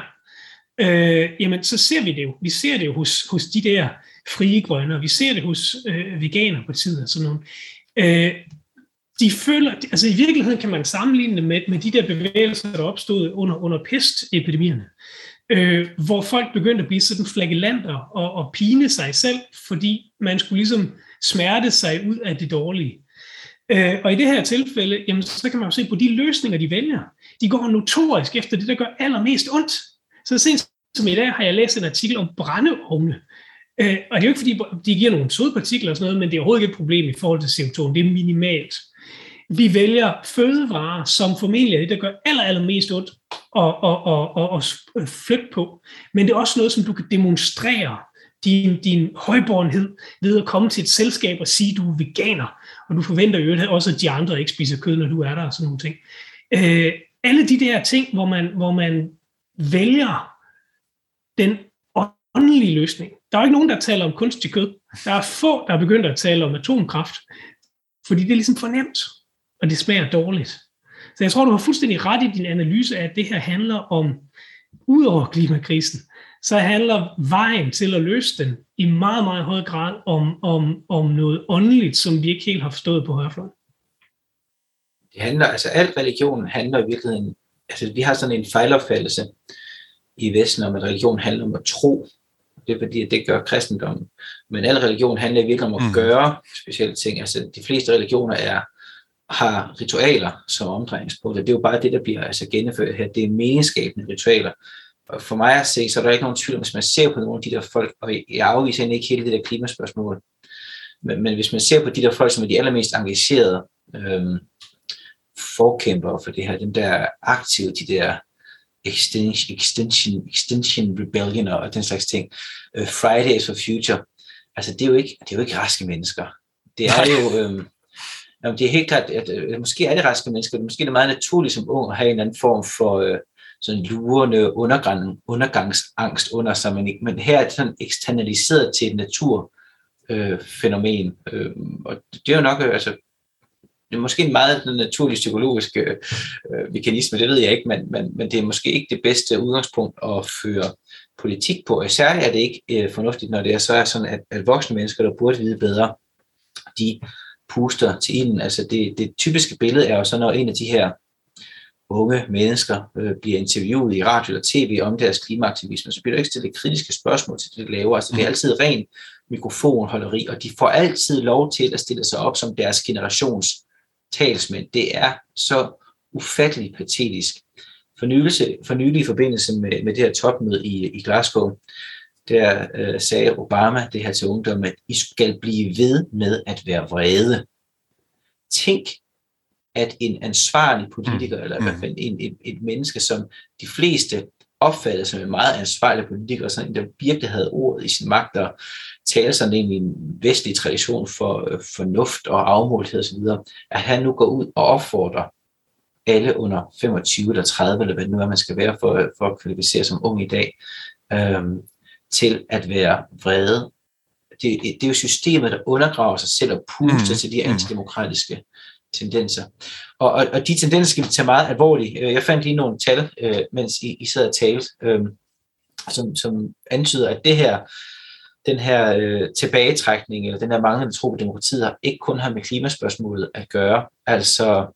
[SPEAKER 3] øh, jamen så ser vi det jo. Vi ser det jo hos, hos de der frie grønne, og vi ser det hos øh, veganerpartiet og sådan nogle. Øh, de føler, altså i virkeligheden kan man sammenligne det med, med de der bevægelser, der opstod under, under pestepidemierne, øh, hvor folk begyndte at blive sådan flagellanter og, og pine sig selv, fordi man skulle ligesom smerte sig ud af det dårlige. Øh, og i det her tilfælde, jamen, så kan man jo se på de løsninger, de vælger. De går notorisk efter det, der gør allermest ondt. Så sent som i dag har jeg læst en artikel om brændeovne. Øh, og det er jo ikke, fordi de giver nogle sodpartikler og sådan noget, men det er overhovedet ikke et problem i forhold til C O to. Det er minimalt. vi vælger fødevarer, som formentlig er det, der gør aller, allermest ondt at, at, at, at, at flytte på. Men det er også noget, som du kan demonstrere din, din højborgenhed ved at komme til et selskab og sige, at du er veganer, og du forventer jo også, at de andre ikke spiser kød, når du er der og sådan nogle ting. Øh, alle de der ting, hvor man, hvor man vælger den åndelige løsning. Der er ikke nogen, der taler om kunstig kød. Der er få, der er begyndt at tale om atomkraft, fordi det er ligesom for nemt, og det smager dårligt. Så jeg tror, du har fuldstændig ret i din analyse af, at det her handler om, ud over klimakrisen, så handler vejen til at løse den i meget, meget høj grad om, om, om noget åndeligt, som vi ikke helt har forstået på højrefløjen.
[SPEAKER 1] Det handler, altså al religion handler i virkeligheden, altså vi har sådan en fejlopfattelse i Vesten om, at religion handler om at tro. Det er fordi, at det gør kristendommen. Men al religion handler i virkeligheden om at gøre specielle ting. Altså de fleste religioner er, har ritualer som omdrejningspunkt. Det er jo bare det, der bliver altså gennemført her. Det er meningsskabende ritualer. Og for mig at se, så er der ikke nogen tvivl om, hvis man ser på nogle af de der folk, og jeg afviser egentlig ikke hele det der klimaspørgsmål, men, men hvis man ser på de der folk, som er de allermest engagerede øhm, forkæmpere for det her, dem der aktive, de der extension, extension, extension rebellion og den slags ting, uh, Fridays for Future, altså det er jo ikke, det er jo ikke raske mennesker. Det er jo, øhm, jamen, det er helt klart, at, at måske er det raske mennesker, måske er det meget naturligt som ung at have en eller anden form for øh, sådan lurende undergang, undergangsangst under sig, men, men her er det sådan eksternaliseret til et naturfænomen, øh, øh, og det er jo nok, øh, altså, det er måske en meget naturlig psykologisk øh, mekanisme, det ved jeg ikke, men, men, men det er måske ikke det bedste udgangspunkt at føre politik på, og særligt er det ikke øh, fornuftigt, når det er så er sådan, at, at voksne mennesker, der burde vide bedre, de puster til ilden. Altså det, det typiske billede er jo så, når en af de her unge mennesker øh, bliver interviewet i radio eller tv om deres klimaaktivisme, så bliver der ikke stillet kritiske spørgsmål til det, de laver. Altså det er altid ren mikrofonholderi, og de får altid lov til at stille sig op som deres generations talsmænd. Det er så ufatteligt patetisk. Fornyelse, for nylig i forbindelse med, med det her topmøde i, i Glasgow, der øh, sagde Obama det her til ungdommen, at I skal blive ved med at være vrede. Tænk, at en ansvarlig politiker, mm. eller i hvert fald en, et, et menneske, som de fleste opfattede som en meget ansvarlig politiker, sådan en, der virkelig havde ordet i sin magt, og talte sådan ind i en vestlig tradition for øh, fornuft og afmålthed osv., at han nu går ud og opfordrer alle under femogtyve eller tredive, eller hvad det nu er, man skal være for, for at kvalificere som ung i dag, øhm, til at være vrede. Det, det er jo systemet, der undergraver sig selv og puster mm. til de antidemokratiske tendenser. Og, og, og de tendenser skal vi tage meget alvorligt. Jeg fandt lige nogle tal, øh, mens I, I sad og talte, øh, som, som antyder, at det her, den her øh, tilbagetrækning, eller den her manglende tro på demokratiet, ikke kun har med klimaspørgsmålet at gøre. Altså,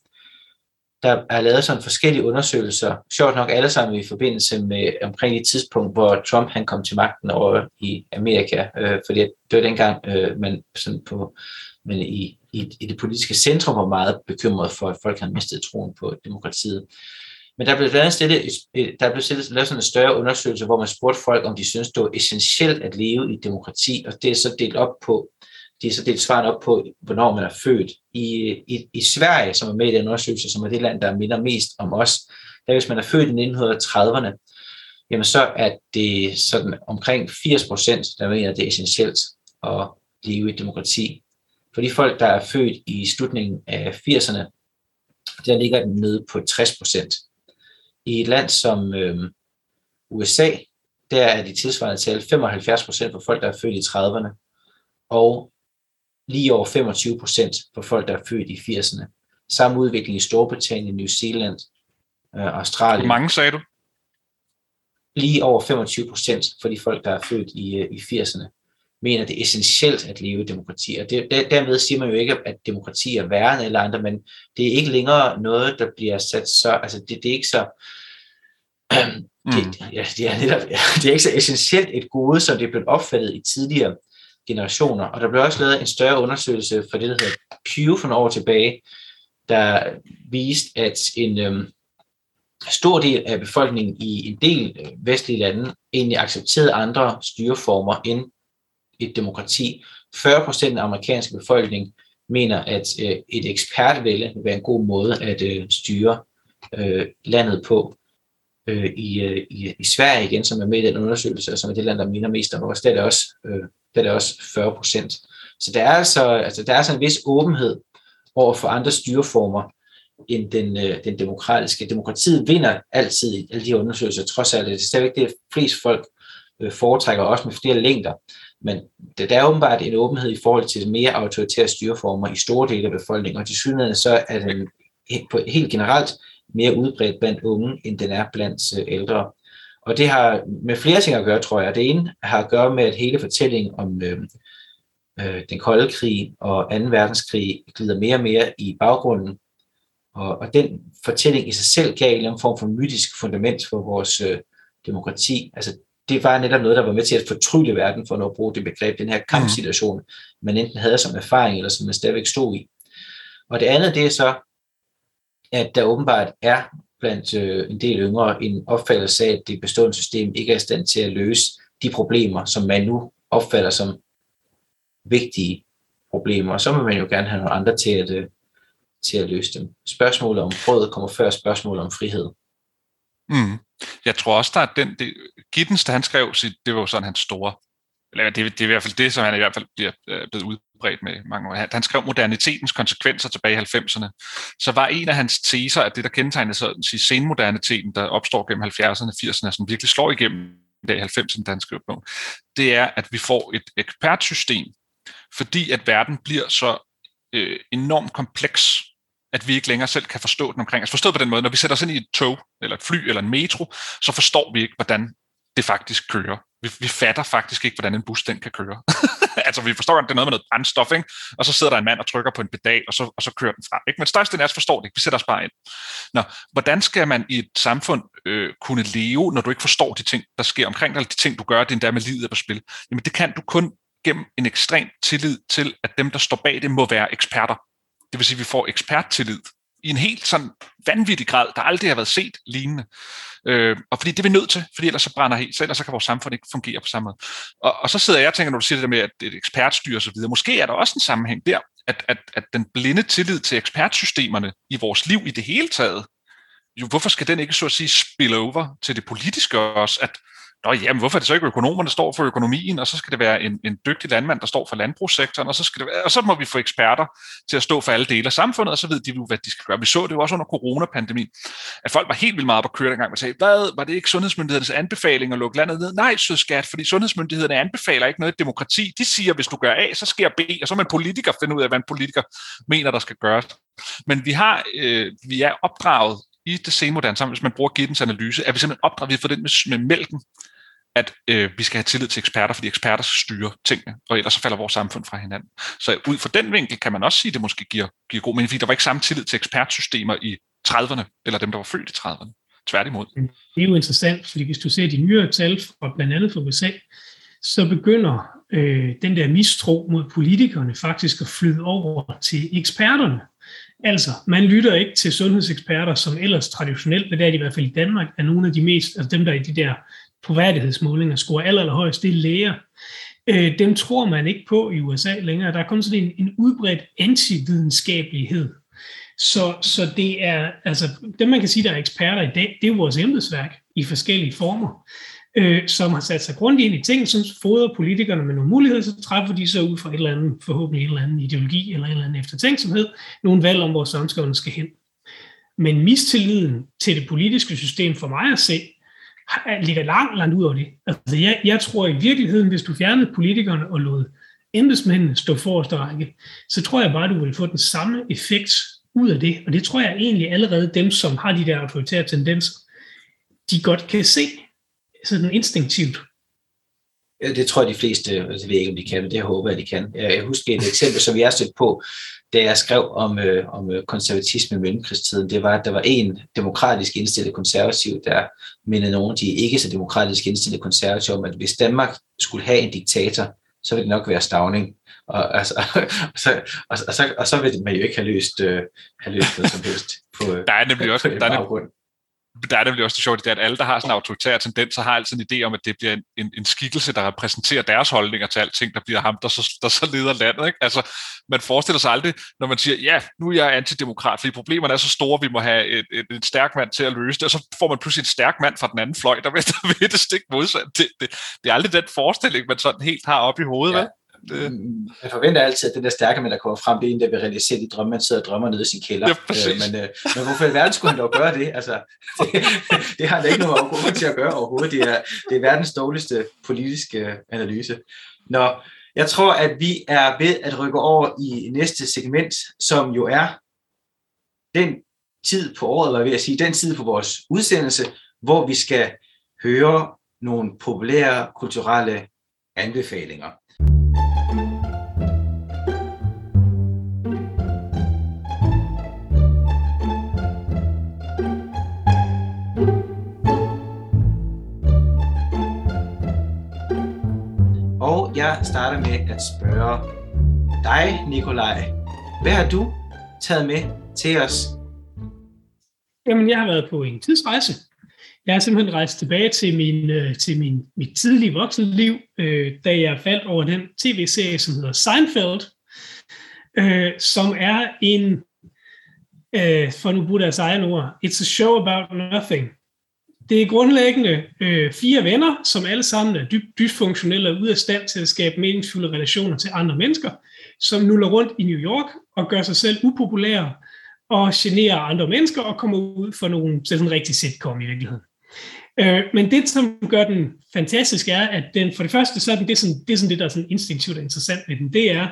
[SPEAKER 1] der er lavet sådan forskellige undersøgelser, sjovt nok alle sammen i forbindelse med omkring et tidspunkt, hvor Trump han kom til magten over i Amerika, øh, fordi det var dengang, øh, man sådan på, men i, i, i det politiske centrum var meget bekymret for, at folk havde mistet troen på demokratiet. Men der blev lavet stillet, der blev stillet, lavet sådan en større undersøgelse, hvor man spurgte folk, om de synes det var essentielt at leve i demokrati, og det er så delt op på, de er så delt svaren op på, hvornår man er født. I, i, i Sverige, som er med i den undersøgelse, som er det land, der minder mest om os, der hvis man er født i nitten trediverne, jamen så er det sådan omkring firs procent, der mener, at det er essentielt at leve i demokrati. For de folk, der er født i slutningen af firserne, der ligger den nede på tres procent. I et land som øh, U S A, der er de tilsvarende tal femoghalvfjerds procent for folk, der er født i trediverne, og lige over femogtyve procent for folk, der er født i firserne. Samme udvikling i Storbritannien, New Zealand, øh, Australien.
[SPEAKER 2] Hvor mange sagde du?
[SPEAKER 1] Lige over femogtyve procent for de folk, der er født i, øh, i firserne, mener det er essentielt at leve i demokrati. Og det, der, dermed siger man jo ikke, at demokrati er værre end eller andre, men det er ikke længere noget, der bliver sat så, altså det, det er ikke så, øh, mm. det, ja, det, er netop, det er ikke så essentielt et gode, som det er blevet opfattet i tidligere generationer. Og der blev også lavet en større undersøgelse for det, der hedder Pew for nogle år tilbage, der viste, at en øhm, stor del af befolkningen i en del vestlige lande egentlig accepterede andre styreformer end et demokrati. fyrre procent af den amerikanske befolkning mener, at øh, et ekspertvælde vil være en god måde at øh, styre øh, landet på. Øh, i, øh, i, I Sverige igen, som er med i den undersøgelse, og som er det land, der minder mest om os, der er det også, øh, der er det også fyrre procent. Så der er altså, altså der er altså en vis åbenhed over for andre styreformer end den, øh, den demokratiske. Demokratiet vinder altid i alle de undersøgelser, trods alt. Det er stadigvæk det, flest folk øh, foretrækker, også med flere længder. Men der, der er åbenbart en åbenhed i forhold til mere autoritære styreformer i store dele af befolkningen, og til synligheden så er den på, helt generelt mere udbredt blandt unge, end den er blandt øh, ældre. Og det har med flere ting at gøre, tror jeg. Det ene har at gøre med, at hele fortællingen om øh, øh, den kolde krig og anden verdenskrig glider mere og mere i baggrunden. Og, og den fortælling i sig selv gav en form for mytisk fundament for vores øh, demokrati. Altså, det var netop noget, der var med til at fortrylle verden, for at bruge det begreb, den her kampsituation, man enten havde som erfaring, eller som man stadigvæk stod i. Og det andet, det er så, at der åbenbart er blandt øh, en del yngre en opfattelse af, at det bestående system ikke er i stand til at løse de problemer, som man nu opfatter som vigtige problemer. Og så må man jo gerne have nogle andre til at, øh, til at løse dem. Spørgsmålet om brød kommer før spørgsmålet om frihed.
[SPEAKER 2] Mm. Jeg tror også, der er den... Det, Giddens, da han skrev sit, det var jo sådan hans store... Eller det, det er i hvert fald det, som han i hvert fald bliver øh, blevet udbredt med mange år. Han skrev modernitetens konsekvenser tilbage i halvfemserne. Så var en af hans teser, at det, der kendetegnede sådan sige, senmoderniteten, der opstår gennem halvfjerdserne, firserne, som virkelig slår igennem i halvfemserne, da han skrev på, det er, at vi får et ekspertsystem, fordi at verden bliver så øh, enormt kompleks, at vi ikke længere selv kan forstå den omkring. Altså forstået på den måde, når vi sætter os ind i et tog, eller et fly, eller en metro, så forstår vi ikke, hvordan det faktisk kører. Vi, vi fatter faktisk ikke, hvordan en bus den kan køre. Altså vi forstår, at det er noget med noget brændstof, ikke? Og så sidder der en mand og trykker på en pedal, og så, og så kører den frem. Ikke? Men størstedelen af os forstår det ikke. Vi sætter os bare ind. Nå, hvordan skal man i et samfund øh, kunne leve, når du ikke forstår de ting, der sker omkring dig, eller de ting, du gør, det endda med livet på spil? Jamen det kan du kun gennem en ekstrem tillid til, at dem, der står bag det, må være eksperter. Det vil sige, at vi får eksperttillid i en helt sådan vanvittig grad, der aldrig har været set lignende. Øh, og fordi det er vi nødt til, fordi ellers så brænder helt, så ellers så kan vores samfund ikke fungere på samme måde. Og, og så sidder jeg og tænker, når du siger det der med, at det er et ekspertstyre og så videre, måske er der også en sammenhæng der, at, at, at den blinde tillid til ekspertsystemerne i vores liv i det hele taget, jo, hvorfor skal den ikke så at sige spille over til det politiske også, at Nå, jamen, hvorfor er det så ikke økonomerne, der står for økonomien, og så skal det være en, en dygtig landmand, der står for landbrugssektoren, og så, skal det være, og så må vi få eksperter til at stå for alle dele af samfundet, og så ved de jo, hvad de skal gøre. Vi så det jo også under coronapandemien, at folk var helt vildt meget på at køre dengang, og sagde, hvad, var det ikke sundhedsmyndighedernes anbefaling at lukke landet ned? Nej, sødskat, fordi sundhedsmyndighederne anbefaler ikke noget demokrati. De siger, hvis du gør A, så sker B, og så må en politiker finde ud af, hvad en politiker mener, der skal gøres. Men vi, har, øh, vi er opdraget i det senmoderne samfund, hvis man bruger Giddens analyse, er vi simpelthen opdraget, vi har fået den med, med mælken, at øh, vi skal have tillid til eksperter, fordi eksperter styrer tingene, og ellers så falder vores samfund fra hinanden. Så ud fra den vinkel kan man også sige, at det måske giver, giver god mening, fordi der var ikke samme tillid til ekspertsystemer i trediverne, eller dem, der var født i trediverne. Tværtimod.
[SPEAKER 3] Det er jo interessant, fordi hvis du ser de nyere tal fra blandt andet fra U S A, så begynder øh, den der mistro mod politikerne faktisk at flyde over til eksperterne. Altså, man lytter ikke til sundhedseksperter, som ellers traditionelt, men det er de i hvert fald i Danmark, er nogle af de mest, altså dem der i de der troværdighedsmålinger scorer aller, aller højst, det er læger. Øh, dem tror man ikke på i U S A længere. Der er kun sådan en, en udbredt antividenskabelighed. Så, så det er, altså, dem man kan sige, der er eksperter i dag, det er vores embedsværk i forskellige former, øh, som har sat sig grundigt ind i ting, som fodrer politikerne med nogle muligheder, så træffer de så ud fra et eller andet, forhåbentlig en eller anden ideologi, eller en eller anden eftertænksomhed, nogle valg om, hvor samfundet skal hen. Men mistilliden til det politiske system for mig at se, ligger langt, langt ud over det. Altså, jeg, jeg tror i virkeligheden, hvis du fjernede politikerne og lod embedsmændene stå forreste række, så tror jeg bare, du vil få den samme effekt ud af det. Og det tror jeg egentlig allerede dem, som har de der autoritære tendenser, de godt kan se sådan instinktivt.
[SPEAKER 1] Ja, det tror jeg de fleste, altså, jeg ved ikke, om de kan, men det håber jeg, de kan. Jeg husker et eksempel, som jeg stødte på, da jeg skrev om, øh, om konservatisme i mellemkrigstiden. Det var, at der var en demokratisk indstillet konservativ, der mindede nogle af de ikke så demokratisk indstillede konservative om, at hvis Danmark skulle have en diktator, så ville det nok være Stauning. Og, altså, og, så, og, og, så, og så ville man jo ikke have løst, øh, have løst noget som helst på,
[SPEAKER 2] der er nemlig også,
[SPEAKER 1] på
[SPEAKER 2] der er nemlig, der er det vel også det sjovt, at alle, der har sådan en autoritær tendens, har altid en idé om, at det bliver en, en, en skikkelse, der repræsenterer deres holdninger til alting, der bliver ham, der så, der så leder landet. Ikke? Altså, man forestiller sig aldrig, når man siger, ja, nu er jeg antidemokrat, fordi problemerne er så store, vi må have et, et, et stærk mand til at løse det, og så får man pludselig en stærk mand fra den anden fløj, der vil, der vil det stik modsat. Det, det, det er aldrig den forestilling, man sådan helt har op i hovedet. Ja. Det.
[SPEAKER 1] Man forventer altid, at den der stærke mand, der kommer frem, det er en, der vil realisere de drømme, man sidder og drømmer nede i sin kælder.
[SPEAKER 2] Ja,
[SPEAKER 1] øh, men, øh, men hvorfor i verden skulle han dog gøre det? Altså, det, det har han ikke noget grund til at gøre overhovedet. Det er, det er verdens dårligste politiske analyse. Nå, jeg tror, at vi er ved at rykke over i næste segment, som jo er den tid på året, eller vil jeg sige, den tid på vores udsendelse, hvor vi skal høre nogle populære kulturelle anbefalinger. Og jeg starter med at spørge dig, Nikolaj. Hvad har du taget med til os?
[SPEAKER 3] Jamen, jeg har været på en tidsrejse. Jeg har simpelthen rejst tilbage til, min, til min, mit tidlige voksenliv, øh, da jeg faldt over den tv-serie, som hedder Seinfeld, øh, som er en, øh, for nu bruge deres egen ord, it's a show about nothing. Det er grundlæggende øh, fire venner, som alle sammen er dybt dysfunktionelle og ude af stand til at skabe meningsfulde relationer til andre mennesker, som nuller rundt i New York og gør sig selv upopulære og generer andre mennesker og kommer ud for nogle sådan en rigtig sitcom i virkeligheden. Øh, men det, som gør den fantastisk, er, at den for det første, så er den, det, er sådan, det er sådan det, der er sådan instinktivt interessant ved den, det er,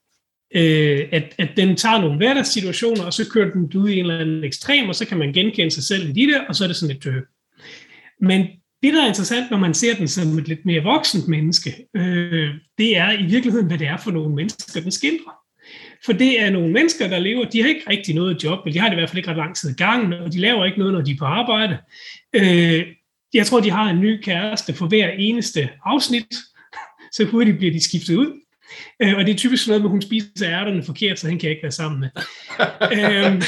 [SPEAKER 3] øh, at, at den tager nogle hverdagssituationer, og så kører den ud i en eller anden ekstrem, og så kan man genkende sig selv i de der, og så er det sådan et øh, Men det, der er interessant, når man ser den som et lidt mere voksent menneske, øh, det er i virkeligheden, hvad det er for nogle mennesker, den skildrer. For det er nogle mennesker, der lever, de har ikke rigtig noget job, eller de har det i hvert fald ikke ret lang tid i gangen, og de laver ikke noget, når de er på arbejde. Øh, jeg tror, de har en ny kæreste for hver eneste afsnit, så hurtigt bliver de skiftet ud. Øh, og det er typisk noget med, at hun spiser ærterne forkert, så han kan jeg ikke være sammen med. øhm,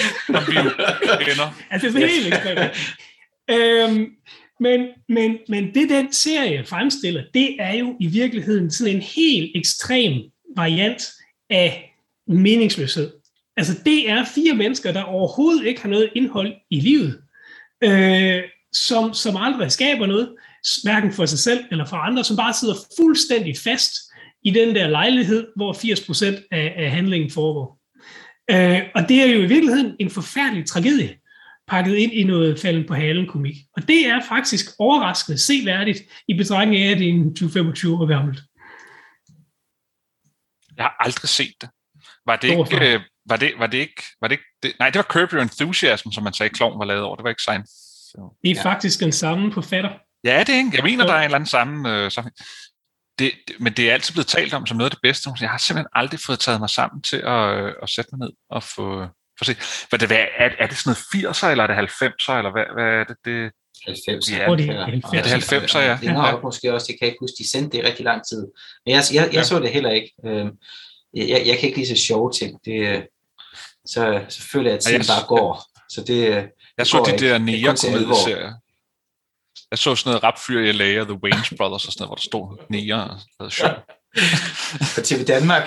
[SPEAKER 3] altså, det er helt ekstremt. Øhm, Men, men, men det, den serie fremstiller, det er jo i virkeligheden sådan en helt ekstrem variant af meningsløshed. Altså, det er fire mennesker, der overhovedet ikke har noget indhold i livet, øh, som, som aldrig skaber noget, hverken for sig selv eller for andre, som bare sidder fuldstændig fast i den der lejlighed, hvor firs procent af, af handlingen foregår. Øh, og det er jo i virkeligheden en forfærdelig tragedie, pakket ind i noget falden på halen komik. Og det er faktisk overraskende seværdigt i betragtning af, at det er en tyve til femogtyve år gammelt.
[SPEAKER 2] Jeg har aldrig set det. Var det ikke... Øh, var det, var det ikke... Var det ikke det, nej, det var Curb Your Enthusiasm, som man sagde, Klovn var lavet over. Det var ikke Seinfeld. Så,
[SPEAKER 3] det er
[SPEAKER 2] ja.
[SPEAKER 3] faktisk den samme forfatter.
[SPEAKER 2] Ja, det er ikke. Jeg mener, der er en eller anden samme... Øh, samme det, det, men det er altid blevet talt om som noget af det bedste. Jeg har simpelthen aldrig fået taget mig sammen til at, øh, at sætte mig ned og få... For se, hvad det, hvad, er, er det sådan noget firser, eller er det halvfemser, eller hvad, hvad er det? det?
[SPEAKER 1] halvfemser.
[SPEAKER 3] Ja, det er halvfemser.
[SPEAKER 2] Er det halvfemser, ja?
[SPEAKER 1] Det har måske også, det kan jeg ikke huske, de sendte det i rigtig lang tid. Men jeg, jeg, jeg ja. så det heller ikke. Jeg, jeg kan ikke lide så sjove ting. Det, så, så føler jeg, at tiden bare går. Så det,
[SPEAKER 2] jeg så de der nære-komedieserier. Jeg så sådan noget rapfyr i L A og The Wayans Brothers og sådan noget, hvor der stod nære og sådan sjov.
[SPEAKER 1] På T V Danmark.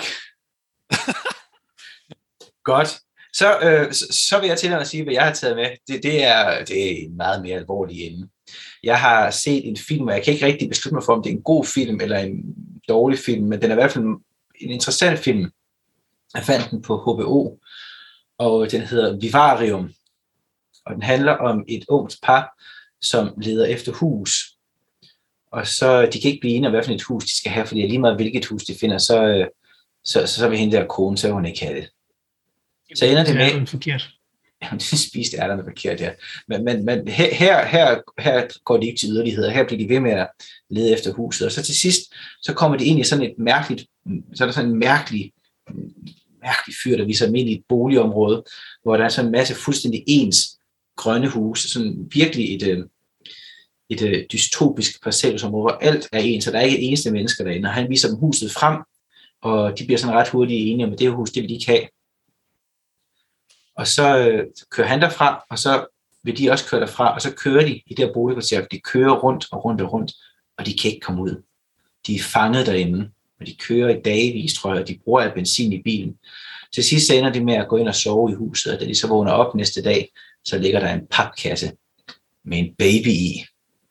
[SPEAKER 1] Godt. Så, øh, så, så vil jeg til at sige, hvad jeg har taget med. Det, det, er, det er en meget mere alvorlig ende. Jeg har set en film, og jeg kan ikke rigtig beslutte mig for, om det er en god film eller en dårlig film, men den er i hvert fald en interessant film. Jeg fandt den på H B O, og den hedder Vivarium. Og den handler om et ungt par, som leder efter hus. Og så, de kan ikke blive enige om, hvad for et hus de skal have, fordi lige meget hvilket hus de finder, så, så, så, så vil hende der kone, så hun ikke have det. Så ender det med...
[SPEAKER 3] forkert.
[SPEAKER 1] Ja, de spiste ærterne forkert, ja. Men, men, men her, her, her går de ikke til yderligheder. Her bliver de ved med at lede efter huset. Og så til sidst, så kommer de ind i sådan et mærkeligt, så er der sådan en mærkelig, mærkelig fyr, der viser dem ind i et boligområde, hvor der er sådan en masse fuldstændig ens grønne huse. Sådan virkelig et, et, et dystopisk parcelsområde, hvor alt er ens, så der er ikke et eneste mennesker derinde. Og han viser dem huset frem, og de bliver sådan ret hurtigt enige om, at det her hus, det vil de ikke have. Og så øh, kører han derfra, og så vil de også køre derfra, og så kører de i det her boligkvarter, de kører rundt og rundt og rundt, og de kan ikke komme ud. De er fanget derinde, og de kører i dagevis, tror jeg, og de bruger af benzin i bilen. Til sidst ender de med at gå ind og sove i huset, og da de så vågner op næste dag, så ligger der en papkasse med en baby i.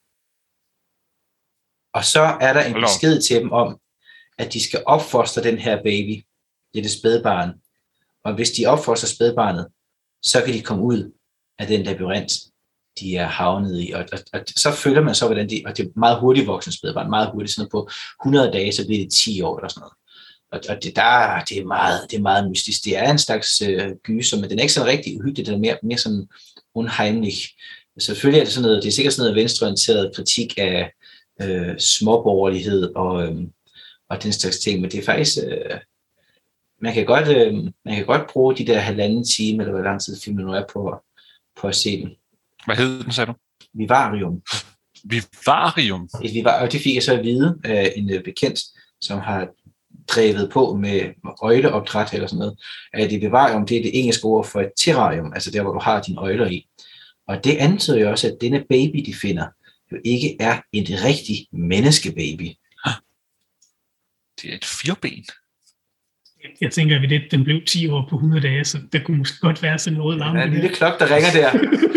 [SPEAKER 1] Og så er der en besked til dem om, at de skal opfostre den her baby, det spædbarn. Og hvis de opfostrer spædbarnet, så kan de komme ud af den labyrint, de er havnet i. Og, og, og så følger man så, hvordan de, og det er meget hurtigt voksen spædbarn, meget hurtigt, sådan noget på hundrede dage, så bliver det ti år eller sådan noget. Og, og det, der, det, er meget, det er meget mystisk. Det er en slags øh, gyser, men den er ikke sådan rigtig uhyggelig, den er mere, mere sådan unheimlich. Selvfølgelig er det sådan noget, det er sikkert sådan noget venstreorienteret kritik af øh, småborgerlighed og, øh, og den slags ting, men det er faktisk, øh, man, kan godt, øh, man kan godt bruge de der halvanden time, eller hvor lang tid filmen nu er på, på at se den.
[SPEAKER 2] Hvad hed den, sagde du?
[SPEAKER 1] Vivarium.
[SPEAKER 2] Vivarium?
[SPEAKER 1] Et vivar, og det fik jeg så at vide af en øh, bekendt, som har drevet på med øjleopdræt eller sådan noget, at det vivarium, det er det engelske ord for et terrarium, altså der, hvor du har dine øjler i. Og det antyder jo også, at denne baby, de finder, jo ikke er en rigtig menneskebaby.
[SPEAKER 2] Det er et fireben.
[SPEAKER 3] Jeg tænker, at det, den blev ti år på hundrede dage, så der kunne måske godt være sådan noget larm.
[SPEAKER 1] Der er en lille klok, der ringer der.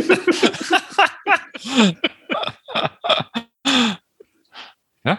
[SPEAKER 2] Ja.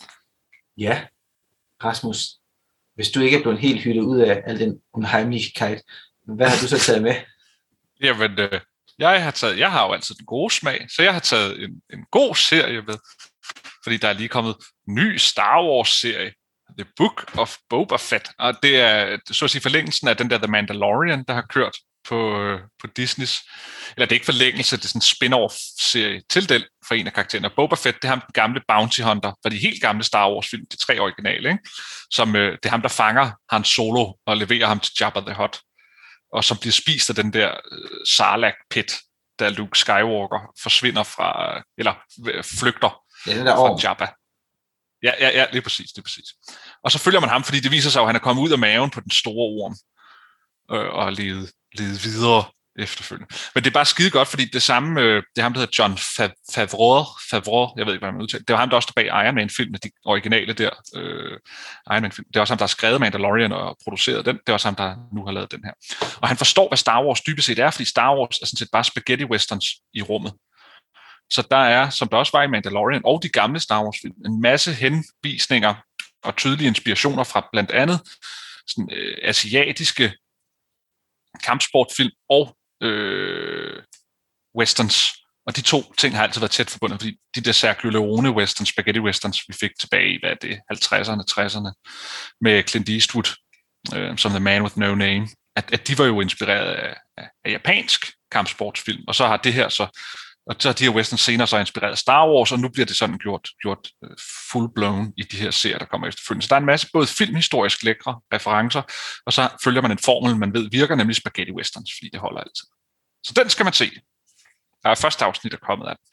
[SPEAKER 1] Ja, Rasmus, hvis du ikke er blevet helt hyldet ud af al den unheimlichkeit, hvad har du så taget med?
[SPEAKER 2] Jamen, øh, jeg har taget, jeg har jo altid den gode smag, så jeg har taget en, en god serie med, fordi der er lige kommet en ny Star Wars-serie, The Book of Boba Fett, og det er så at sige forlængelsen af den der The Mandalorian, der har kørt på, øh, på Disneys, eller det er ikke forlængelse, det er sådan en spin-off-serie til den for en af karaktererne. Boba Fett, det er ham den gamle bounty hunter, for de helt gamle Star Wars-film, de tre originale, ikke? Som øh, det er ham, der fanger Han Solo og leverer ham til Jabba the Hutt, og som bliver spist af den der øh, Sarlacc-pit, da Luke Skywalker forsvinder fra, eller øh, flygter
[SPEAKER 1] ja, den der
[SPEAKER 2] fra
[SPEAKER 1] orm.
[SPEAKER 2] Jabba. Ja, ja, ja, lige præcis, lige præcis. Og så følger man ham, fordi det viser sig, at han er kommet ud af maven på den store orm, øh, og har levet, levet videre efterfølgende. Men det er bare skide godt, fordi det samme, øh, det er ham, der hedder John Favreau, Favreau, jeg ved ikke, hvad man udtaler. Det var ham, der også der bag Iron Man-filmene, de originale der, øh, Iron Man-film. Det er også ham, der har skrevet Mandalorian og produceret den. Det er også ham, der nu har lavet den her. Og han forstår, hvad Star Wars dybest set er, fordi Star Wars er sådan set bare spaghetti westerns i rummet. Så der er, som der også var i Mandalorian og de gamle Star Wars-film, en masse henvisninger og tydelige inspirationer fra blandt andet sådan, øh, asiatiske kampsportfilm og øh, westerns. Og de to ting har altid været tæt forbundet, fordi de der Sergio Leone westerns, spaghetti westerns, vi fik tilbage i, hvad er det, halvtredserne, tresserne, med Clint Eastwood, øh, som The Man With No Name, at, at de var jo inspireret af, af, af japansk kampsportsfilm, og så har det her så Og så har de her western senere så inspireret Star Wars, og nu bliver det sådan gjort, gjort full-blown i de her serier, der kommer efterfølgende. Så der er en masse både filmhistorisk lækre referencer, og så følger man en formel, man ved virker, nemlig spaghetti westerns, fordi det holder altid. Så den skal man se. Der er første afsnit, der er kommet af den.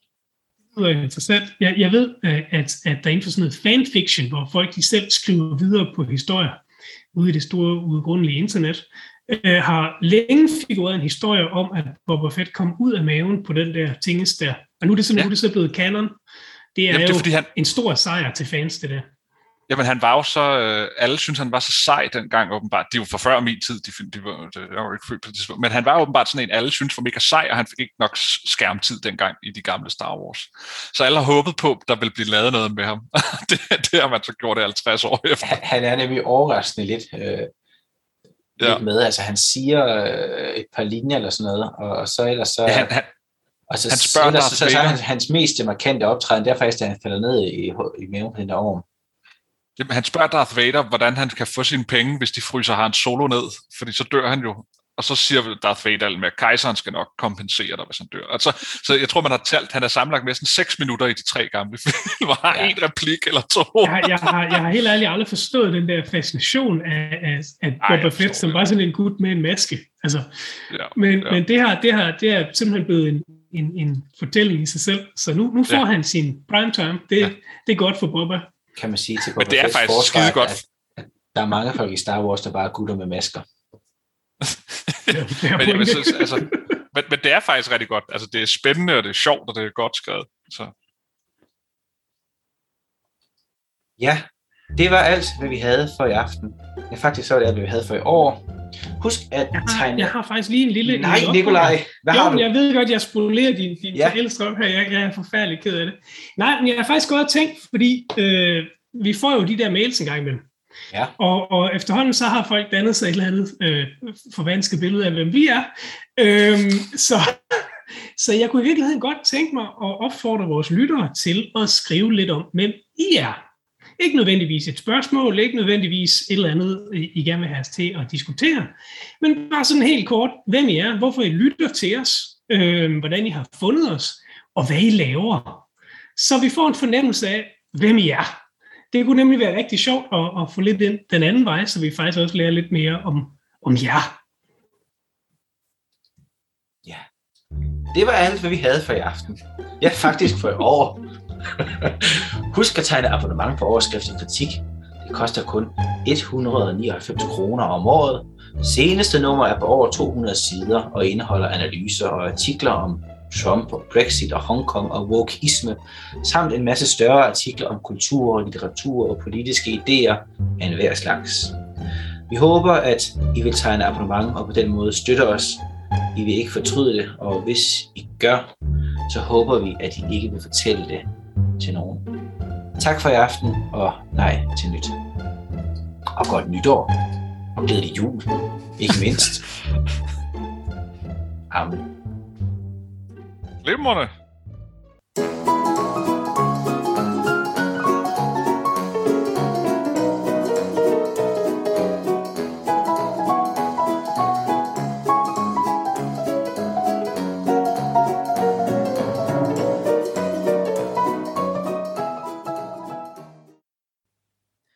[SPEAKER 3] Det er interessant. Jeg, jeg ved, at, at der er inden for sådan noget fanfiction, hvor folk de selv skriver videre på historier, ude i det store, udgrundelige internet, øh, har længe figureret en historie om, at Boba Fett kom ud af maven på den der tinges der. Og nu er det så, ja. nu er det så blevet canon. Det er, Jamen, det er jo fordi, han... en stor sejr til fans, det der.
[SPEAKER 2] Jamen, han var jo så... Øh, alle synes han var så sej dengang, åbenbart. De var for før min tid, de, de var, de, jeg var ikke født på det. Men han var åbenbart sådan en, alle synes var mega sej, og han fik ikke nok skærmtid dengang i de gamle Star Wars. Så alle har håbet på, at der ville blive lavet noget med ham. det, det har man så gjort i halvtreds år efter.
[SPEAKER 1] Han, han er nemlig overraskende lidt... Øh... Ja. med, altså han siger øh, et par linjer eller sådan noget, og, og så ellers så...
[SPEAKER 2] Ja, han, han,
[SPEAKER 1] og så,
[SPEAKER 2] han spørger
[SPEAKER 1] ellers, så, så, så er hans, hans mest markante optræden, det er faktisk, at han falder ned i, i maven på den der orm.
[SPEAKER 2] Jamen, han spørger Darth Vader, hvordan han kan få sine penge, hvis de fryser Han Solo ned, fordi så dør han jo. Og så siger Darth Vader, at kejseren skal nok kompensere dig, hvis han dør. Altså, så jeg tror, man har talt, han er sammenlagt næsten seks minutter i de tre gamle film, og har ja. en replik eller to.
[SPEAKER 3] Jeg har, jeg, har, jeg har helt ærligt aldrig forstået den der fascination af, af, af Boba Fett, som var sådan en gut med en maske. Altså, ja, men ja. men det, her, det, her, det er simpelthen blevet en, en, en fortælling i sig selv. Så nu, nu får ja. han sin primetime. Det, ja. det er godt for Boba.
[SPEAKER 1] Kan man sige til Boba
[SPEAKER 2] Men det er faktisk skide godt.
[SPEAKER 1] At, at der er mange folk i Star Wars, der bare er gutter med masker.
[SPEAKER 2] men, jamen, så, altså, men, men det er faktisk rigtig godt. Altså, det er spændende, og det er sjovt, og det er godt skrevet. Så.
[SPEAKER 1] Ja, det var alt, hvad vi havde for i aften. Ja, faktisk så er det alt, hvad vi havde for i år. Husk at
[SPEAKER 3] jeg har,
[SPEAKER 1] tegne...
[SPEAKER 3] Jeg har faktisk lige en lille...
[SPEAKER 1] Nej, Nikolaj, hvad
[SPEAKER 3] jo,
[SPEAKER 1] har du?
[SPEAKER 3] Jeg ved godt, jeg spolerer din, din
[SPEAKER 1] ja.
[SPEAKER 3] forældre op her. Jeg, jeg er forfærdelig ked af det. Nej, men jeg har faktisk godt tænkt, fordi øh, vi får jo de der mails en gang imellem.
[SPEAKER 1] Ja.
[SPEAKER 3] Og, og efterhånden så har folk dannet sig et eller andet øh, forvansket billede af, hvem vi er. Øhm, så, så jeg kunne i virkeligheden godt tænke mig at opfordre vores lyttere til at skrive lidt om, hvem I er. Ikke nødvendigvis et spørgsmål, ikke nødvendigvis et eller andet, I gerne vil have os til at diskutere, men bare sådan helt kort, hvem I er, hvorfor I lytter til os, øh, hvordan I har fundet os, og hvad I laver. Så vi får en fornemmelse af, hvem I er. Det kunne nemlig være rigtig sjovt at, at få lidt ind den anden vej, så vi faktisk også lærer lidt mere om, om jer.
[SPEAKER 1] Ja, det var alt, hvad vi havde for i aften. Ja, faktisk for i år. Husk at tegne abonnement på Overskrift og Kritik. Det koster kun et hundrede nioghalvfems kroner om året. Seneste nummer er på over to hundrede sider og indeholder analyser og artikler om Trump og Brexit og Hongkong og wokeisme, samt en masse større artikler om kultur, litteratur og politiske idéer af enhver slags. Vi håber, at I vil tegne abonnement og på den måde støtte os. I vil ikke fortryde det, og hvis I gør, så håber vi, at I ikke vil fortælle det til nogen. Tak for i aften, og nej til nyt. Og godt nytår. Og glædelig jul. Ikke mindst. Amen.
[SPEAKER 2] Glimrende.